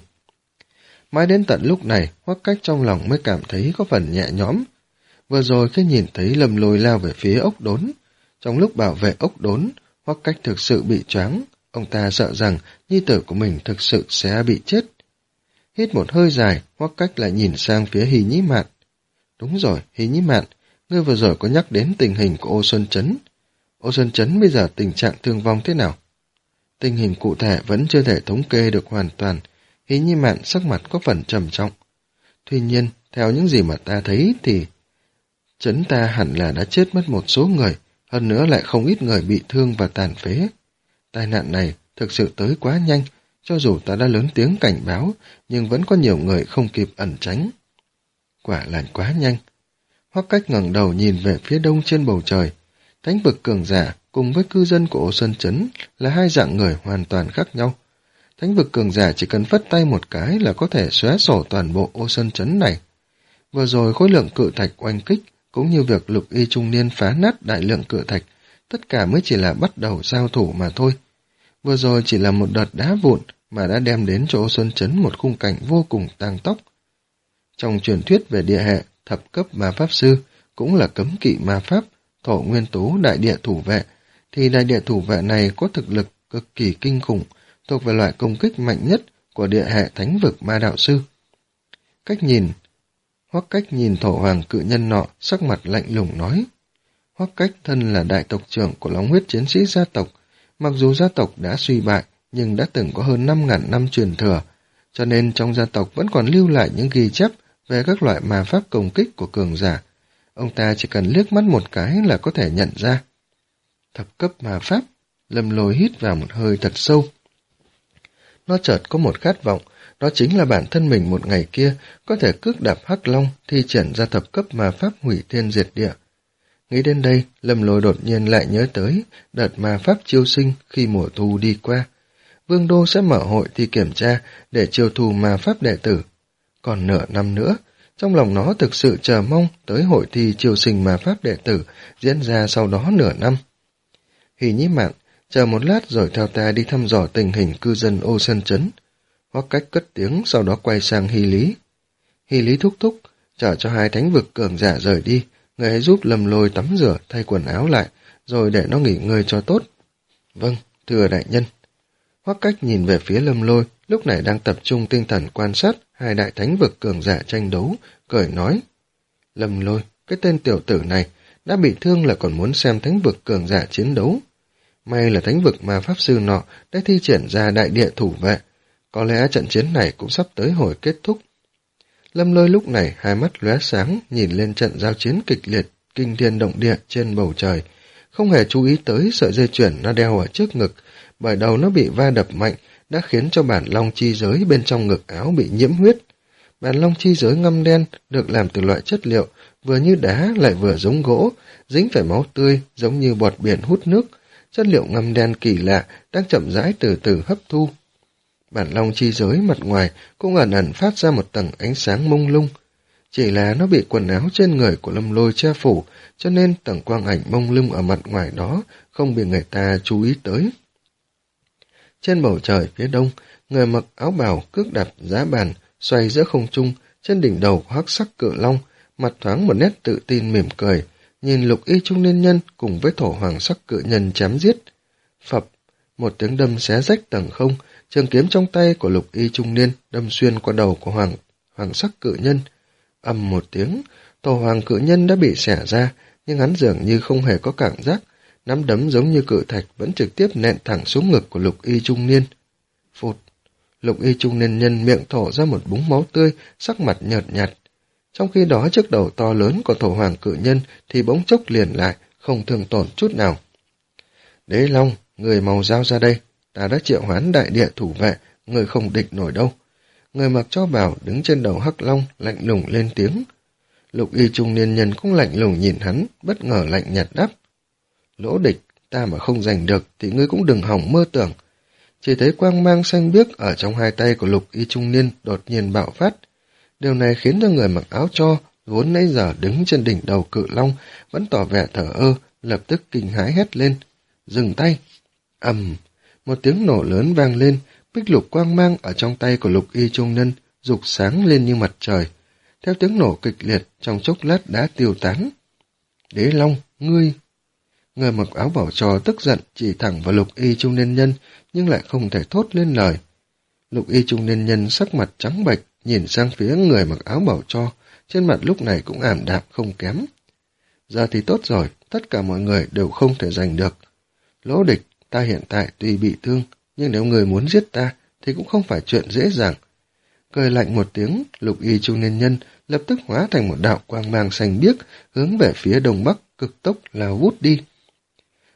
Mãi đến tận lúc này, Hoắc Cách trong lòng mới cảm thấy có phần nhẹ nhõm. Vừa rồi khi nhìn thấy Lâm Lôi lao về phía Ốc Đốn, trong lúc bảo vệ Ốc Đốn, Hoắc Cách thực sự bị choáng. Ông ta sợ rằng nhi tử của mình thực sự sẽ bị chết. Hít một hơi dài, Hoắc Cách lại nhìn sang phía Hỷ Nhĩ Mạn. Đúng rồi, Hỷ Nhĩ Mạn, ngươi vừa rồi có nhắc đến tình hình của Ô Xuân Trấn. Ô Xuân Trấn bây giờ tình trạng thương vong thế nào? Tình hình cụ thể vẫn chưa thể thống kê được hoàn toàn. Hỷ Nhĩ Mạn sắc mặt có phần trầm trọng. Tuy nhiên, theo những gì mà ta thấy thì Trấn ta hẳn là đã chết mất một số người, hơn nữa lại không ít người bị thương và tàn phế. Tai nạn này thực sự tới quá nhanh, cho dù ta đã lớn tiếng cảnh báo, nhưng vẫn có nhiều người không kịp ẩn tránh. Quả là quá nhanh. Hoắc Cách ngẩng đầu nhìn về phía đông trên bầu trời. Thánh vực cường giả cùng với cư dân của Ô Sơn Trấn là hai dạng người hoàn toàn khác nhau. Thánh vực cường giả chỉ cần phất tay một cái là có thể xóa sổ toàn bộ Ô Sơn Trấn này. Vừa rồi khối lượng cự thạch oanh kích, cũng như việc Lục Y trung niên phá nát đại lượng cự thạch, tất cả mới chỉ là bắt đầu giao thủ mà thôi. Vừa rồi chỉ là một đợt đá vụn mà đã đem đến cho Ô Sơn Trấn một khung cảnh vô cùng tang tóc. Trong truyền thuyết về địa hệ, thập cấp ma pháp sư cũng là cấm kỵ ma pháp, thổ nguyên tố đại địa thủ vệ, thì đại địa thủ vệ này có thực lực cực kỳ kinh khủng, thuộc về loại công kích mạnh nhất của địa hệ thánh vực ma đạo sư. Cách nhìn, Hoắc Cách nhìn thổ hoàng cự nhân nọ, sắc mặt lạnh lùng nói. Hoắc Cách thân là đại tộc trưởng của Long huyết chiến sĩ gia tộc, mặc dù gia tộc đã suy bại, nhưng đã từng có hơn năm ngàn năm truyền thừa, cho nên trong gia tộc vẫn còn lưu lại những ghi chép về các loại ma pháp công kích của cường giả. Ông ta chỉ cần liếc mắt một cái là có thể nhận ra. Thập cấp ma pháp, Lâm Lôi hít vào một hơi thật sâu. Nó chợt có một khát vọng, đó chính là bản thân mình một ngày kia có thể cước đạp Hắc Long thi triển ra thập cấp ma pháp hủy thiên diệt địa. Nghĩ đến đây, Lâm Lôi đột nhiên lại nhớ tới đợt ma pháp chiêu sinh khi mùa thu đi qua. Vương Đô sẽ mở hội thi kiểm tra để chiêu thu ma pháp đệ tử. Còn nửa năm nữa, trong lòng nó thực sự chờ mong tới hội thi chiêu sinh ma pháp đệ tử diễn ra sau đó nửa năm. Hỉ Nhĩ Mạn, chờ một lát rồi theo ta đi thăm dò tình hình cư dân Ô Sơn Trấn. Hoắc Cách cất tiếng, sau đó quay sang Hy Lý. Hy Lý thúc thúc, chờ cho hai thánh vực cường giả rời đi, người hãy giúp Lâm Lôi tắm rửa, thay quần áo lại, rồi để nó nghỉ ngơi cho tốt. Vâng, thưa đại nhân. Hoắc Cách nhìn về phía Lâm Lôi, lúc này đang tập trung tinh thần quan sát hai đại thánh vực cường giả tranh đấu, cười nói. Lâm Lôi, cái tên tiểu tử này, đã bị thương là còn muốn xem thánh vực cường giả chiến đấu. May là thánh vực ma pháp sư nọ đã thi triển ra đại địa thủ vệ, có lẽ trận chiến này cũng sắp tới hồi kết thúc. Lâm Lôi lúc này hai mắt lóe sáng nhìn lên trận giao chiến kịch liệt, kinh thiên động địa trên bầu trời, không hề chú ý tới sợi dây chuyền nó đeo ở trước ngực, bởi đầu nó bị va đập mạnh đã khiến cho bản long chi giới bên trong ngực áo bị nhiễm huyết. Bản long chi giới ngăm đen được làm từ loại chất liệu vừa như đá lại vừa giống gỗ, dính phải máu tươi giống như bọt biển hút nước. Chất liệu ngăm đen kỳ lạ đang chậm rãi từ từ hấp thu. Bản long chi giới mặt ngoài cũng ẩn ẩn phát ra một tầng ánh sáng mông lung. Chỉ là nó bị quần áo trên người của Lâm Lôi che phủ, cho nên tầng quang ảnh mông lung ở mặt ngoài đó không bị người ta chú ý tới. Trên bầu trời phía đông, người mặc áo bào cước đạp giá bàn, xoay giữa không trung, trên đỉnh đầu của hắc sắc cự long, mặt thoáng một nét tự tin mỉm cười, nhìn Lục Y trung niên nhân cùng với thổ hoàng sắc cự nhân chém giết. Phập, một tiếng đâm xé rách tầng không, trường kiếm trong tay của Lục Y trung niên đâm xuyên qua đầu của hoàng hoàng sắc cự nhân. Ầm một tiếng, thổ hoàng cự nhân đã bị xẻ ra, nhưng hắn dường như không hề có cảm giác, nắm đấm giống như cự thạch vẫn trực tiếp nện thẳng xuống ngực của Lục Y trung niên. Phụt, Lục Y trung niên nhân miệng thổ ra một búng máu tươi, sắc mặt nhợt nhạt. Trong khi đó chiếc đầu to lớn của thổ hoàng cự nhân thì bỗng chốc liền lại, không thương tổn chút nào. Đế Long, người mau giao ra đây, ta đã triệu hoán đại địa thủ vệ, người không địch nổi đâu. Người mặc cho bào đứng trên đầu hắc long lạnh lùng lên tiếng. Lục Y trung niên nhân cũng lạnh lùng nhìn hắn, bất ngờ lạnh nhạt đáp. Lỗ địch, ta mà không giành được thì ngươi cũng đừng hỏng mơ tưởng. Chỉ thấy quang mang xanh biếc ở trong hai tay của Lục Y trung niên đột nhiên bạo phát. Điều này khiến cho người mặc áo cho, vốn nãy giờ đứng trên đỉnh đầu cự long, vẫn tỏ vẻ thở ơ, lập tức kinh hãi hét lên. Dừng tay! Ầm! Một tiếng nổ lớn vang lên, bích lục quang mang ở trong tay của Lục Y trung niên rục sáng lên như mặt trời. Theo tiếng nổ kịch liệt, trong chốc lát đã tiêu tán. Đế Long, ngươi! Người mặc áo bảo trò tức giận chỉ thẳng vào Lục Y trung niên nhân, nhưng lại không thể thốt lên lời. Lục Y trung niên nhân sắc mặt trắng bệch, nhìn sang phía người mặc áo bảo cho, trên mặt lúc này cũng ảm đạm không kém. Giờ thì tốt rồi, tất cả mọi người đều không thể giành được. Lỗ địch, ta hiện tại tuy bị thương, nhưng nếu người muốn giết ta, thì cũng không phải chuyện dễ dàng. Cười lạnh một tiếng, Lục Y trung niên nhân lập tức hóa thành một đạo quang mang xanh biếc, hướng về phía đông bắc, cực tốc lao vút đi.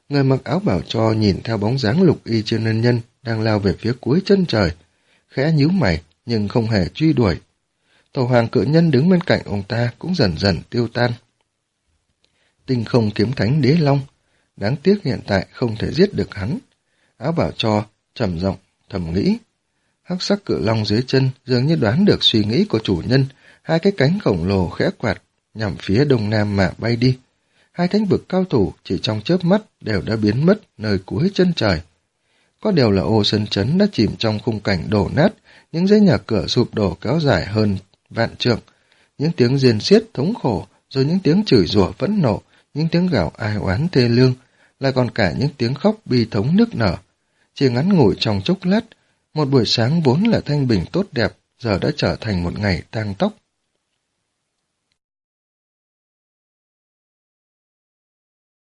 Người mặc áo bảo cho nhìn theo bóng dáng lục y trên ân nhân đang lao về phía cuối chân trời, khẽ nhíu mày nhưng không hề truy đuổi. Tổ hoàng cự nhân đứng bên cạnh ông ta cũng dần dần tiêu tan. Tinh không kiếm thánh đế long, đáng tiếc hiện tại không thể giết được hắn. Áo bảo cho trầm giọng thầm nghĩ. Hắc sắc cự long dưới chân dường như đoán được suy nghĩ của chủ nhân, hai cái cánh khổng lồ khẽ quạt nhằm phía đông nam mà bay đi. Hai thánh vực cao thủ chỉ trong chớp mắt đều đã biến mất nơi cuối chân trời. Có điều là Ô Sơn Trấn đã chìm trong khung cảnh đổ nát, những dãy nhà cửa sụp đổ kéo dài hơn vạn trượng, những tiếng rên xiết thống khổ, rồi những tiếng chửi rủa phẫn nộ, những tiếng gào ai oán thê lương, lại còn cả những tiếng khóc bi thống nức nở. Chỉ ngắn ngủi trong chốc lát, một buổi sáng vốn là thanh bình tốt đẹp, giờ đã trở thành một ngày tang tóc.